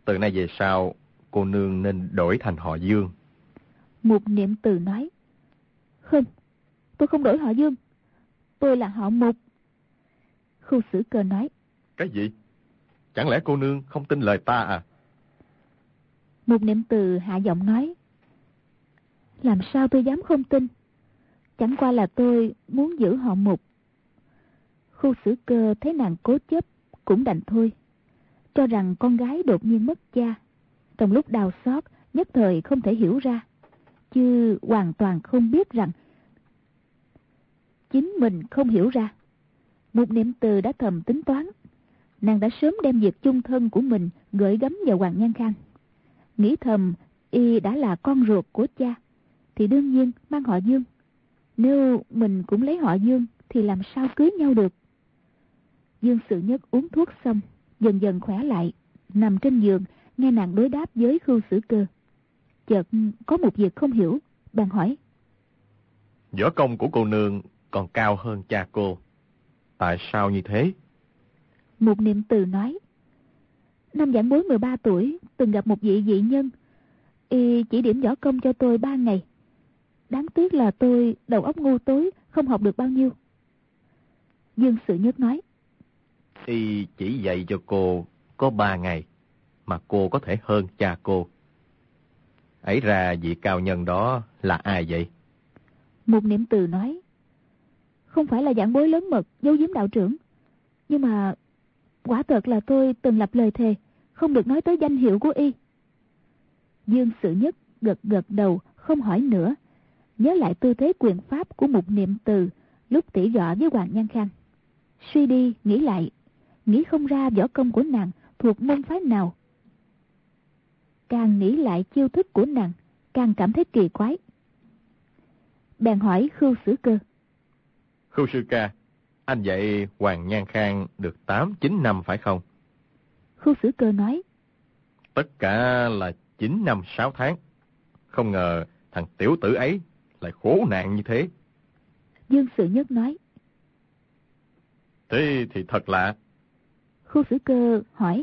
Từ nay về sau, cô nương nên đổi thành họ Dương.
Mục Niệm Từ nói, không, tôi không đổi họ Dương, tôi là họ Mục. Khu Xử Cơ nói,
cái gì? Chẳng lẽ cô nương không tin lời ta à?
Mục Niệm Từ hạ giọng nói, làm sao tôi dám không tin? Chẳng qua là tôi muốn giữ họ Mục. Khu Xử Cơ thấy nàng cố chấp, cũng đành thôi. Cho rằng con gái đột nhiên mất cha, trong lúc đau xót nhất thời không thể hiểu ra, chứ hoàn toàn không biết rằng chính mình không hiểu ra. Mục Niệm Từ đã thầm tính toán, nàng đã sớm đem việc chung thân của mình gửi gắm vào Hoàng Nhan Khang. Nghĩ thầm, y đã là con ruột của cha thì đương nhiên mang họ Dương. Nếu mình cũng lấy họ Dương thì làm sao cưới nhau được. Dương Sự Nhất uống thuốc xong, dần dần khỏe lại, nằm trên giường nghe nàng đối đáp với Khưu Xử Cơ. Chợt có một việc không hiểu, bèn hỏi,
võ công của cô nương còn cao hơn cha cô, tại sao như thế?
Mục Niệm Từ nói, năm vãn bối mười ba tuổi từng gặp một vị dị nhân, y chỉ điểm võ công cho tôi ba ngày. Đáng tiếc là tôi đầu óc ngu tối, không học được bao nhiêu. Dương Sự Nhất nói,
y chỉ dạy cho cô có ba ngày mà cô có thể hơn cha cô. Ấy ra vị cao nhân đó là ai vậy?
Mục Niệm Từ nói, không phải là vãn bối lớn mật giấu giếm đạo trưởng, nhưng mà quả thật là tôi từng lập lời thề không được nói tới danh hiệu của y. Dương Sự Nhất gật gật đầu, không hỏi nữa, nhớ lại tư thế quyền pháp của Mục Niệm Từ lúc tỉ võ với Hoàng Nhan Khang. Suy đi nghĩ lại, nghĩ không ra võ công của nàng thuộc môn phái nào. Càng nghĩ lại chiêu thức của nàng, càng cảm thấy kỳ quái. Bèn hỏi Khưu Xử Cơ,
Khưu sư ca, anh dạy Hoàng Nhan Khang được tám chín năm phải không?
Khưu Xử Cơ nói,
Tất cả là chín năm sáu tháng. Không ngờ thằng tiểu tử ấy lại khổ nạn như thế.
Dương Sự Nhất nói,
Thế thì thật lạ.
Khưu Xử Cơ hỏi,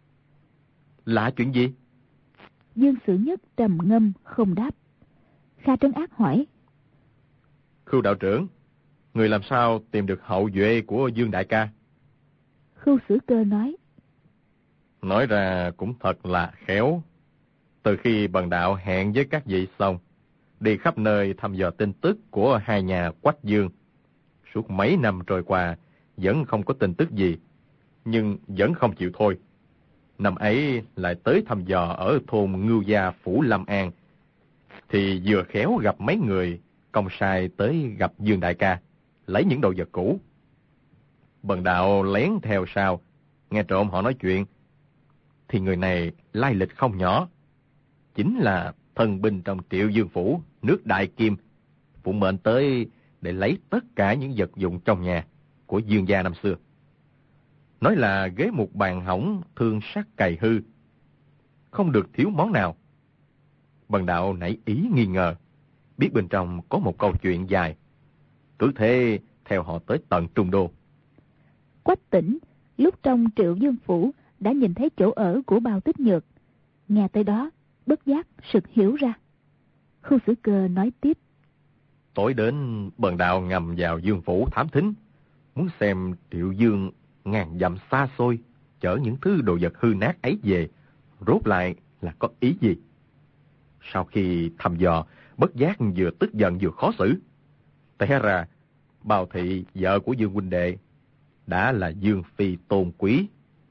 Lạ chuyện gì?
Dương Sự Nhất trầm ngâm không đáp. Kha Trấn Ác hỏi,
Khưu đạo trưởng, người làm sao tìm được hậu duệ của Dương đại ca?
Khưu Xử Cơ nói,
Nói ra cũng thật là khéo. Từ khi bần đạo hẹn với các vị xong, đi khắp nơi thăm dò tin tức của hai nhà Quách Dương. Suốt mấy năm trôi qua, vẫn không có tin tức gì, nhưng vẫn không chịu thôi. Năm ấy lại tới thăm dò ở thôn Ngưu Gia Phủ Lâm An, thì vừa khéo gặp mấy người công sai tới gặp Dương đại ca, lấy những đồ vật cũ. Bần đạo lén theo sau, nghe trộm họ nói chuyện, thì người này lai lịch không nhỏ, chính là thần binh trong Triệu Dương Phủ, nước Đại Kim, phụng mệnh tới để lấy tất cả những vật dụng trong nhà của Dương gia năm xưa. Nói là ghế một bàn hỏng, thương sắt cày hư, không được thiếu món nào. Bần đạo nảy ý nghi ngờ, biết bên trong có một câu chuyện dài, cứ thế theo họ tới tận Trung Đô.
Quách Tỉnh lúc trong Triệu Dương Phủ đã nhìn thấy chỗ ở của Bao Tích Nhược, nghe tới đó bất giác sực hiểu ra. Khưu Xử Cơ nói tiếp,
Tối đến bần đạo ngầm vào Dương Phủ thám thính, muốn xem Triệu Dương ngàn dặm xa xôi chở những thứ đồ vật hư nát ấy về, rốt lại là có ý gì. Sau khi thăm dò, bất giác vừa tức giận vừa khó xử. Té ra Bao thị vợ của Dương huynh đệ đã là Dương phi tôn quý.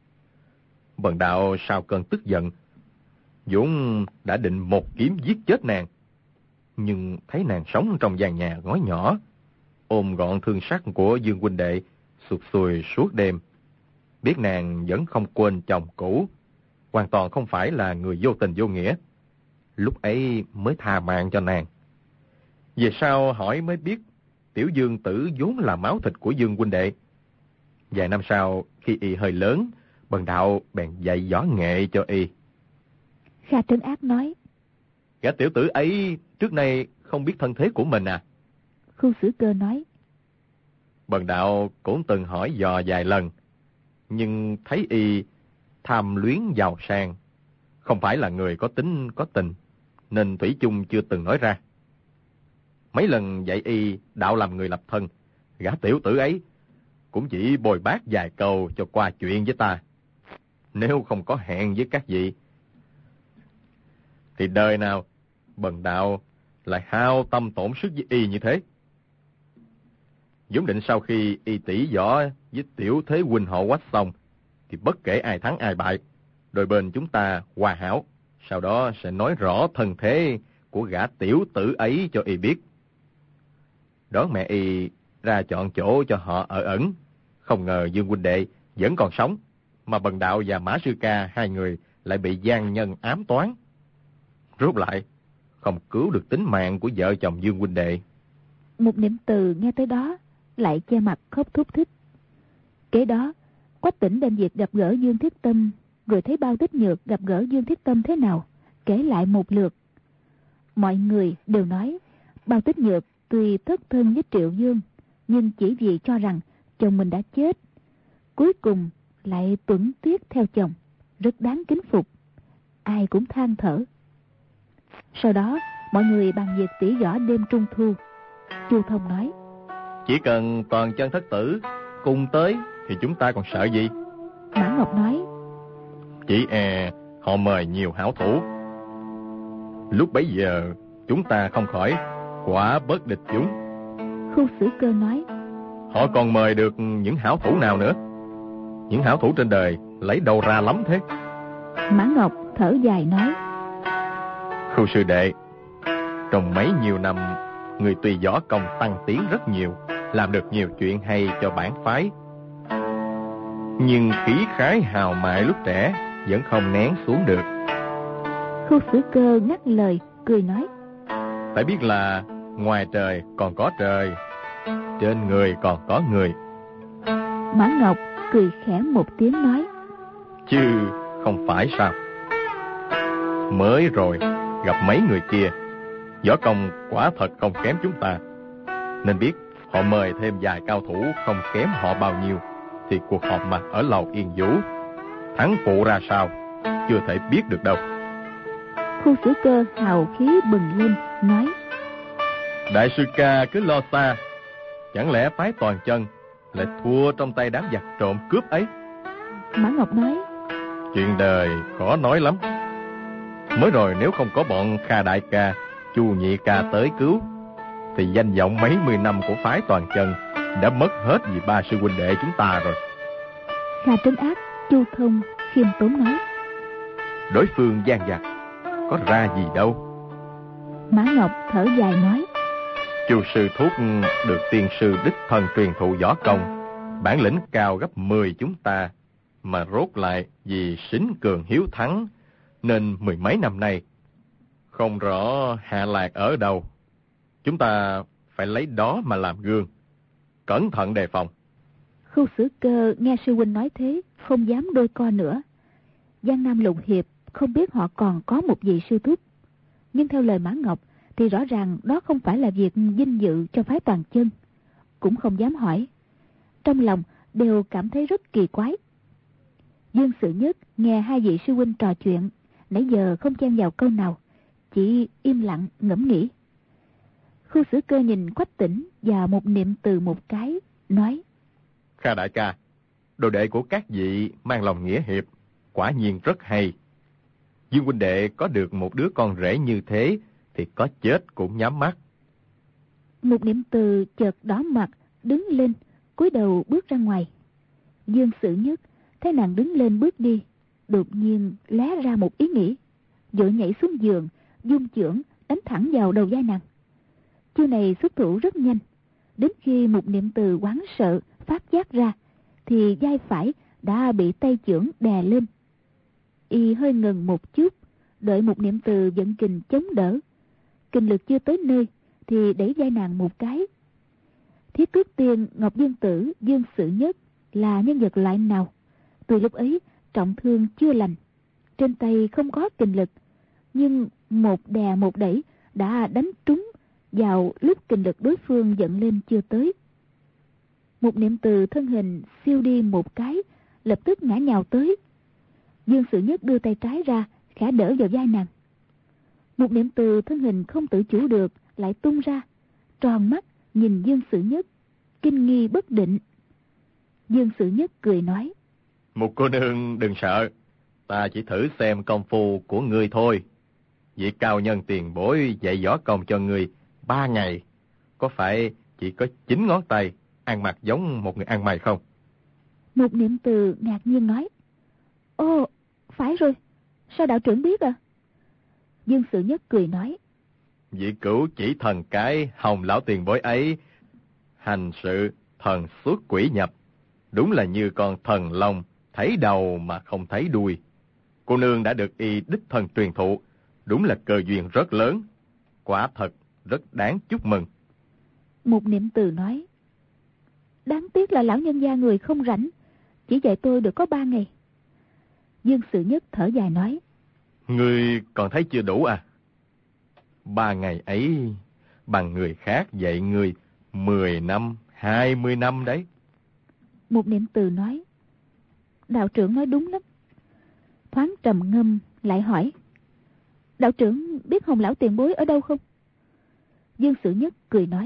Bần đạo sau cơn tức giận, vốn đã định một kiếm giết chết nàng, nhưng thấy nàng sống trong gian nhà ngói nhỏ, ôm gọn thương sắc của Dương huynh đệ, sụt sùi suốt đêm. Biết nàng vẫn không quên chồng cũ, hoàn toàn không phải là người vô tình vô nghĩa, lúc ấy mới tha mạng cho nàng. Về sau hỏi mới biết, tiểu Dương tử vốn là máu thịt của Dương huynh đệ. Vài năm sau, khi y hơi lớn, bần đạo bèn dạy võ nghệ cho y.
Kha Trấn Ác nói,
Gã tiểu tử ấy trước nay không biết thân thế của mình à?
Khưu Xử Cơ nói,
Bần đạo cũng từng hỏi dò vài lần, nhưng thấy y tham luyến giàu sang, không phải là người có tính có tình, nên thủy chung chưa từng nói ra. Mấy lần dạy y đạo làm người lập thân, gã tiểu tử ấy cũng chỉ bồi bác vài câu cho qua chuyện với ta. Nếu không có hẹn với các vị, thì đời nào bần đạo lại hao tâm tổn sức với y như thế. vốn định sau khi y tỷ võ với tiểu thế huynh họ Quách xong, thì bất kể ai thắng ai bại, đôi bên chúng ta hòa hảo, sau đó sẽ nói rõ thân thế của gã tiểu tử ấy cho y biết. Đón mẹ y ra chọn chỗ cho họ ở ẩn. Không ngờ Dương huynh đệ vẫn còn sống, mà bần đạo và Mã Sư Ca hai người lại bị gian nhân ám toán. Rốt lại không cứu được tính mạng của vợ chồng Dương huynh đệ.
Một Niệm Từ nghe tới đó lại che mặt khóc thút thít. Kế đó Quách Tĩnh đem việc gặp gỡ Dương Thiết Tâm, rồi thấy Bao Tích Nhược gặp gỡ Dương Thiết Tâm thế nào, kể lại một lượt. Mọi người đều nói Bao Tích Nhược tuy thất thân với Triệu Dương, nhưng chỉ vì cho rằng chồng mình đã chết, cuối cùng lại tuẫn tuyết theo chồng, rất đáng kính phục. Ai cũng than thở. Sau đó mọi người bàn việc tỉ võ đêm trung thu. Chu Thông nói:
Chỉ cần toàn chân thất tử cùng tới thì chúng ta còn sợ gì?
Mã Ngọc nói:
Chỉ e họ mời nhiều hảo thủ, lúc bấy giờ chúng ta không khỏi quả bất địch chúng.
Khu Sử Cơ nói:
Họ còn mời được những hảo thủ nào nữa? Những hảo thủ trên đời lấy đâu ra lắm thế?
Mã Ngọc thở dài nói:
Khu sư đệ, trong mấy nhiều năm, người tùy võ công tăng tiến rất nhiều, làm được nhiều chuyện hay cho bản phái. Nhưng khí khái hào mại lúc trẻ vẫn không nén xuống được.
Khu Sử Cơ ngắt lời cười nói:
Phải biết là ngoài trời còn có trời, trên người còn có người.
Mã Ngọc cười khẽ một tiếng nói:
Chứ không phải sao? Mới rồi gặp mấy người kia, võ công quả thật không kém chúng ta, nên biết họ mời thêm vài cao thủ không kém họ bao nhiêu, thì cuộc họp mặt ở lầu Yên Vũ thắng phụ ra sao chưa thể biết được đâu.
Khu Sử Cơ hào khí bừng lên nói:
Đại sư Ca cứ lo xa, chẳng lẽ phái toàn chân lại thua trong tay đám giặc trộm cướp ấy?
Mã Ngọc nói:
Chuyện đời khó nói lắm. Mới rồi nếu không có bọn Kha Đại Ca, Chu Nhị Ca tới cứu, thì danh vọng mấy mươi năm của phái toàn chân đã mất hết vì ba sư huynh đệ chúng ta rồi.
Kha Trấn Ác, Chu Thông khiêm tốn nói:
Đối phương gian dặc, có ra gì đâu.
Mã Ngọc thở dài nói:
Chu sư thúc được tiên sư đích thân truyền thụ võ công, bản lĩnh cao gấp mười chúng ta, mà rốt lại vì sính cường hiếu thắng, nên mười mấy năm nay không rõ hạ lạc ở đâu. Chúng ta phải lấy đó mà làm gương, cẩn thận đề phòng.
Khu Sử Cơ nghe sư huynh nói thế, không dám đôi co nữa. Giang Nam Lục Hiệp không biết họ còn có một vị sư thúc, nhưng theo lời Mã Ngọc thì rõ ràng đó không phải là việc vinh dự cho phái toàn chân, cũng không dám hỏi. Trong lòng đều cảm thấy rất kỳ quái. Dương Sự Nhất nghe hai vị sư huynh trò chuyện, nãy giờ không chen vào câu nào, chỉ im lặng ngẫm nghĩ. Khu Sử Cơ nhìn Quách Tĩnh và Một Niệm Từ một cái, nói:
Kha Đại Ca, đồ đệ của các vị mang lòng nghĩa hiệp, quả nhiên rất hay. Dương huynh đệ có được một đứa con rể như thế thì có chết cũng nhắm mắt.
Một Niệm Từ chợt đỏ mặt, đứng lên, cúi đầu bước ra ngoài. Dương Sự Nhất thấy nàng đứng lên bước đi, đột nhiên lóe ra một ý nghĩ, vội nhảy xuống giường, dung chưởng đánh thẳng vào đầu vai nàng. Chiêu này xuất thủ rất nhanh, đến khi Một Niệm Từ hoảng sợ phát giác ra, thì vai phải đã bị tay chưởng đè lên. Y hơi ngừng một chút, đợi Một Niệm Từ vận kình chống đỡ, kình lực chưa tới nơi thì đẩy vai nàng một cái. Thiết Tước Tiên, Ngọc Dương Tử, Dương Sự Nhất là nhân vật loại nào? Từ lúc ấy trọng thương chưa lành, trên tay không có kình lực, nhưng một đè một đẩy đã đánh trúng vào lúc kình lực đối phương dẫn lên chưa tới. Một Niệm Từ thân hình siêu đi một cái, lập tức ngã nhào tới. Dương Sự Nhất đưa tay trái ra khẽ đỡ vào vai nàng. Một niệm từ thân hình không tự chủ được lại tung ra, tròn mắt nhìn Dương Sử Nhất, kinh nghi bất định. Dương Sử Nhất cười nói:
Một cô nương đừng sợ, ta chỉ thử xem công phu của ngươi thôi. Vị cao nhân tiền bối dạy võ công cho ngươi ba ngày, có phải chỉ có chín ngón tay, ăn mặc giống một người ăn mày không?
Một niệm từ ngạc nhiên nói: Ồ, phải rồi, sao đạo trưởng biết à? Dương Sử Nhất cười nói:
Vị cửu chỉ thần cái Hồng lão tiền bối ấy hành sự thần xuất quỷ nhập, đúng là như con thần long thấy đầu mà không thấy đuôi. Cô nương đã được y đích thân truyền thụ, đúng là cơ duyên rất lớn, quả thật rất đáng chúc mừng.
Một niệm từ nói: Đáng tiếc là lão nhân gia người không rảnh, chỉ dạy tôi được có ba ngày. Dương Sử Nhất thở dài nói:
Ngươi còn thấy chưa đủ à? Ba ngày ấy bằng người khác dạy ngươi mười năm, hai mươi năm đấy.
Một niệm từ nói: Đạo trưởng nói đúng lắm. Thoáng trầm ngâm lại hỏi: Đạo trưởng biết Hồng lão tiền bối ở đâu không? Dương Sử Nhất cười nói: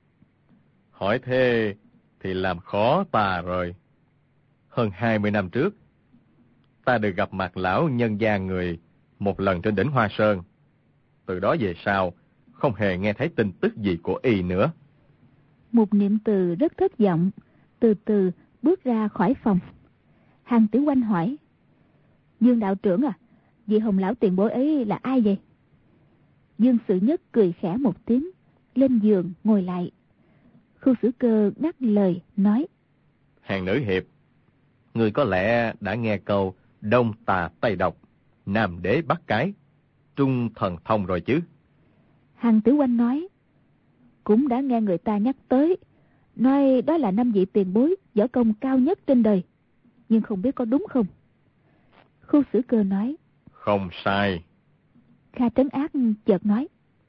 Hỏi thế thì làm khó ta rồi. Hơn hai mươi năm trước, ta được gặp mặt lão nhân gia người một lần trên đỉnh Hoa Sơn. Từ đó về sau, không hề nghe thấy tin tức gì của y nữa.
Một niệm từ rất thất vọng, từ từ bước ra khỏi phòng. Hàng Tiểu Oanh hỏi: Dương đạo trưởng à, vị Hồng lão tiền bối ấy là ai vậy? Dương Sử Nhất cười khẽ một tiếng, lên giường ngồi lại. Khu Sử Cơ ngắt lời nói:
Hàng nữ hiệp, người có lẽ đã nghe câu Đông tà Tây độc, Nam đế Bắc cái, Trung thần thông rồi chứ?
Hàng Tiểu Oanh nói: Cũng đã nghe người ta nhắc tới, nói đó là năm vị tiền bối võ công cao nhất trên đời, nhưng không biết có đúng không? Khu Sử Cơ nói:
Không sai.
Kha Trấn Ác chợt nói: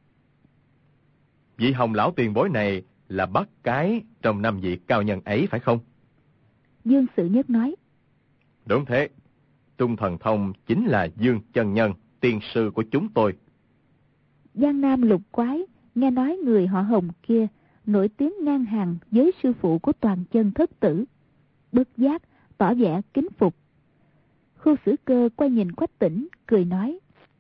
Vị Hồng lão tiền bối này là Bắc cái trong năm vị cao nhân ấy phải không?
Dương Sử Nhất nói:
Đúng thế. Trung thần thông chính là Dương chân nhân, tiên sư của chúng tôi.
Giang Nam Lục Quái nghe nói người họ Hồng kia nổi tiếng ngang hàng với sư phụ của Toàn Chân thất tử, bất giác tỏ vẻ kính phục. Khu Sử Cơ quay nhìn Quách Tĩnh cười nói: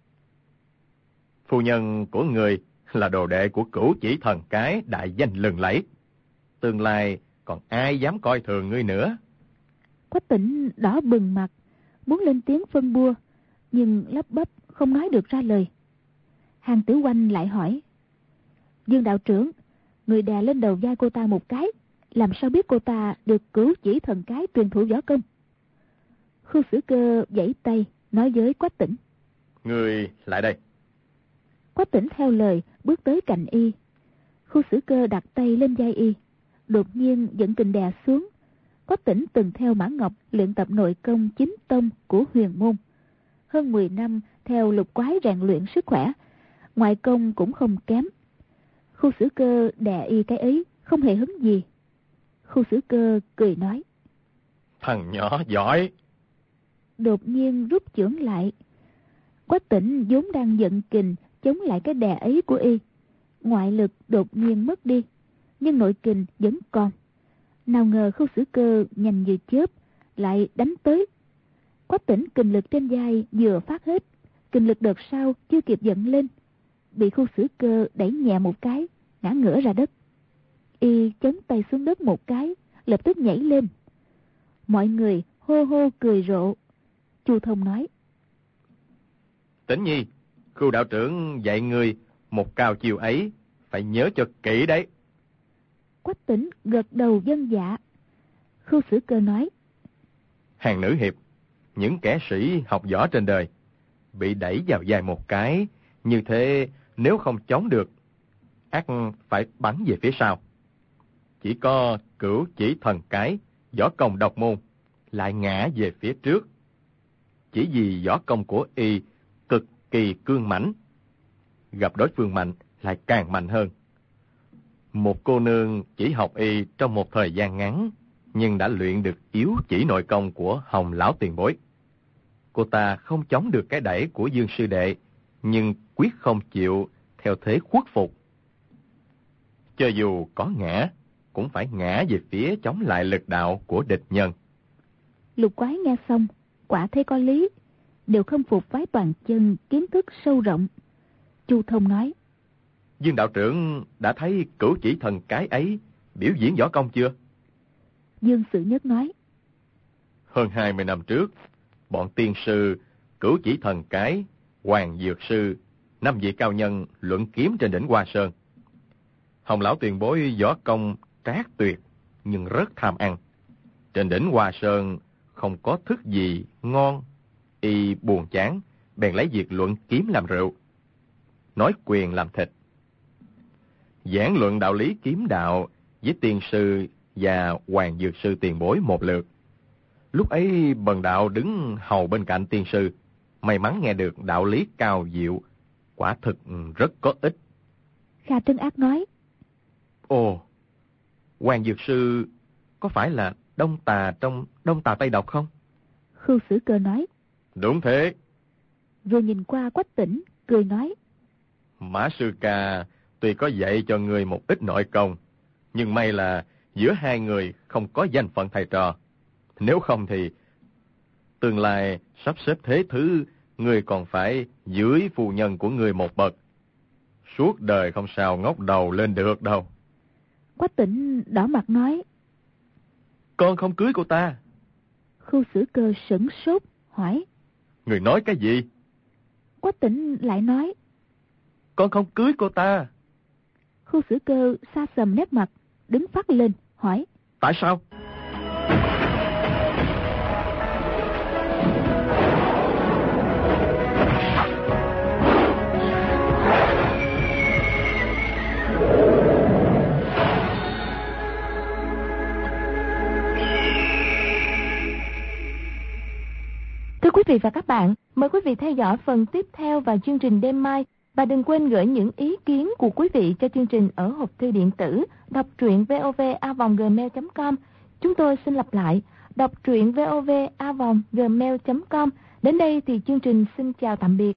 Phu nhân của người là đồ đệ của cửu chỉ thần cái đại danh lừng lẫy, tương lai còn ai dám coi thường ngươi nữa?
Quách Tĩnh đỏ bừng mặt, muốn lên tiếng phân bua, nhưng lắp bắp không nói được ra lời. Hàng Tiểu Oanh lại hỏi: Dương đạo trưởng, người đè lên đầu vai cô ta một cái, làm sao biết cô ta được cửu chỉ thần cái truyền thụ võ công? Khu Sử Cơ giãy tay nói với Quách Tĩnh:
Người lại đây.
Quách Tĩnh theo lời bước tới cạnh y. Khu Sử Cơ đặt tay lên vai y, đột nhiên dẫn kình đè xuống. Quách Tĩnh từng theo Mã Ngọc luyện tập nội công chính tông của Huyền môn, hơn mười năm theo Lục Quái rèn luyện sức khỏe, ngoại công cũng không kém. Khu Sử Cơ đè y cái ấy không hề hứng gì. Khu Sử Cơ cười nói:
Thằng nhỏ giỏi.
Đột nhiên rút chưởng lại. Quách Tĩnh vốn đang giận kình chống lại cái đè ấy của y, ngoại lực đột nhiên mất đi, nhưng nội kình vẫn còn. Nào ngờ Khu Sử Cơ nhanh như chớp lại đánh tới. Quách Tĩnh kình lực trên vai vừa phát hết, kình lực đợt sau chưa kịp dẫn lên, bị Khu Sử Cơ đẩy nhẹ một cái, ngã ngửa ra đất. Y chống tay xuống đất một cái, lập tức nhảy lên. Mọi người hô hô cười rộ. Chu Thông nói:
Tĩnh nhi, Khu đạo trưởng dạy ngươi một cao chiều ấy, phải nhớ cho kỹ đấy.
Quách Tĩnh gật đầu vâng dạ. Khu Sử Cơ nói:
Hàng nữ hiệp, những kẻ sĩ học võ trên đời bị đẩy vào vai một cái như thế, nếu không chống được, ắt phải bắn về phía sau. Chỉ có cửu chỉ thần cái võ công độc môn lại ngã về phía trước, chỉ vì võ công của y cực kỳ cương mãnh, gặp đối phương mạnh lại càng mạnh hơn. Một cô nương chỉ học y trong một thời gian ngắn, nhưng đã luyện được yếu chỉ nội công của Hồng lão tiền bối. cô ta không chống được cái đẩy của Dương sư đệ, nhưng quyết không chịu theo thế khuất phục. Cho dù có ngã, cũng phải ngã về phía chống lại lực đạo của địch nhân.
Lục Quái nghe xong, quả thấy có lý, đều khâm phục phái Toàn Chân kiến thức sâu rộng. Chu Thông nói:
Dương đạo trưởng đã thấy Cửu Chỉ Thần Cái ấy biểu diễn võ công chưa?
Dương Sự Nhất nói:
Hơn hai mươi năm trước, bọn tiên sư, Cửu Chỉ Thần Cái, Hoàng Dược Sư, năm vị cao nhân luận kiếm trên đỉnh Hoa Sơn. Hồng lão tiền bối võ công trác tuyệt, nhưng rất tham ăn. Trên đỉnh Hoa Sơn không có thức gì ngon, y buồn chán, bèn lấy việc luận kiếm làm rượu, nói quyền làm thịt. Giảng luận đạo lý kiếm đạo với tiên sư và Hoàng Dược Sư tiền bối một lượt. Lúc ấy Bần đạo đứng hầu bên cạnh tiên sư, may mắn nghe được đạo lý cao diệu, quả thực rất có ích.
Kha Trấn Ác nói:
Ồ, Hoàng Dược Sư có phải là Đông Tà trong Đông Tà Tây Độc không?
Khưu Sử Cơ nói:
Đúng thế.
Rồi nhìn qua Quách Tỉnh, cười nói:
Mã sư ca tuy có dạy cho người một ít nội công, nhưng may là giữa hai người không có danh phận thầy trò. Nếu không thì tương lai sắp xếp thế thứ, người còn phải dưới phu nhân của người một bậc. Suốt đời không sao ngóc đầu lên được đâu.
Quách Tỉnh đỏ mặt nói:
Con không cưới cô ta.
Khưu Sử Cơ sửng sốt, hỏi:
Người nói cái gì?
Quách Tỉnh lại nói:
Con không cưới cô ta.
Khưu Sử Cơ xa sầm nét mặt, đứng phát lên, hỏi:
Tại sao?
Thưa quý vị và các bạn, mời quý vị theo dõi phần tiếp theo vào chương trình đêm mai. Và đừng quên gửi những ý kiến của quý vị cho chương trình ở hộp thư điện tử đọc truyện vov a vòng gmail chấm com. Chúng tôi xin lặp lại, đọc truyện vov a vòng gmail chấm com. Đến đây thì chương trình xin chào tạm biệt.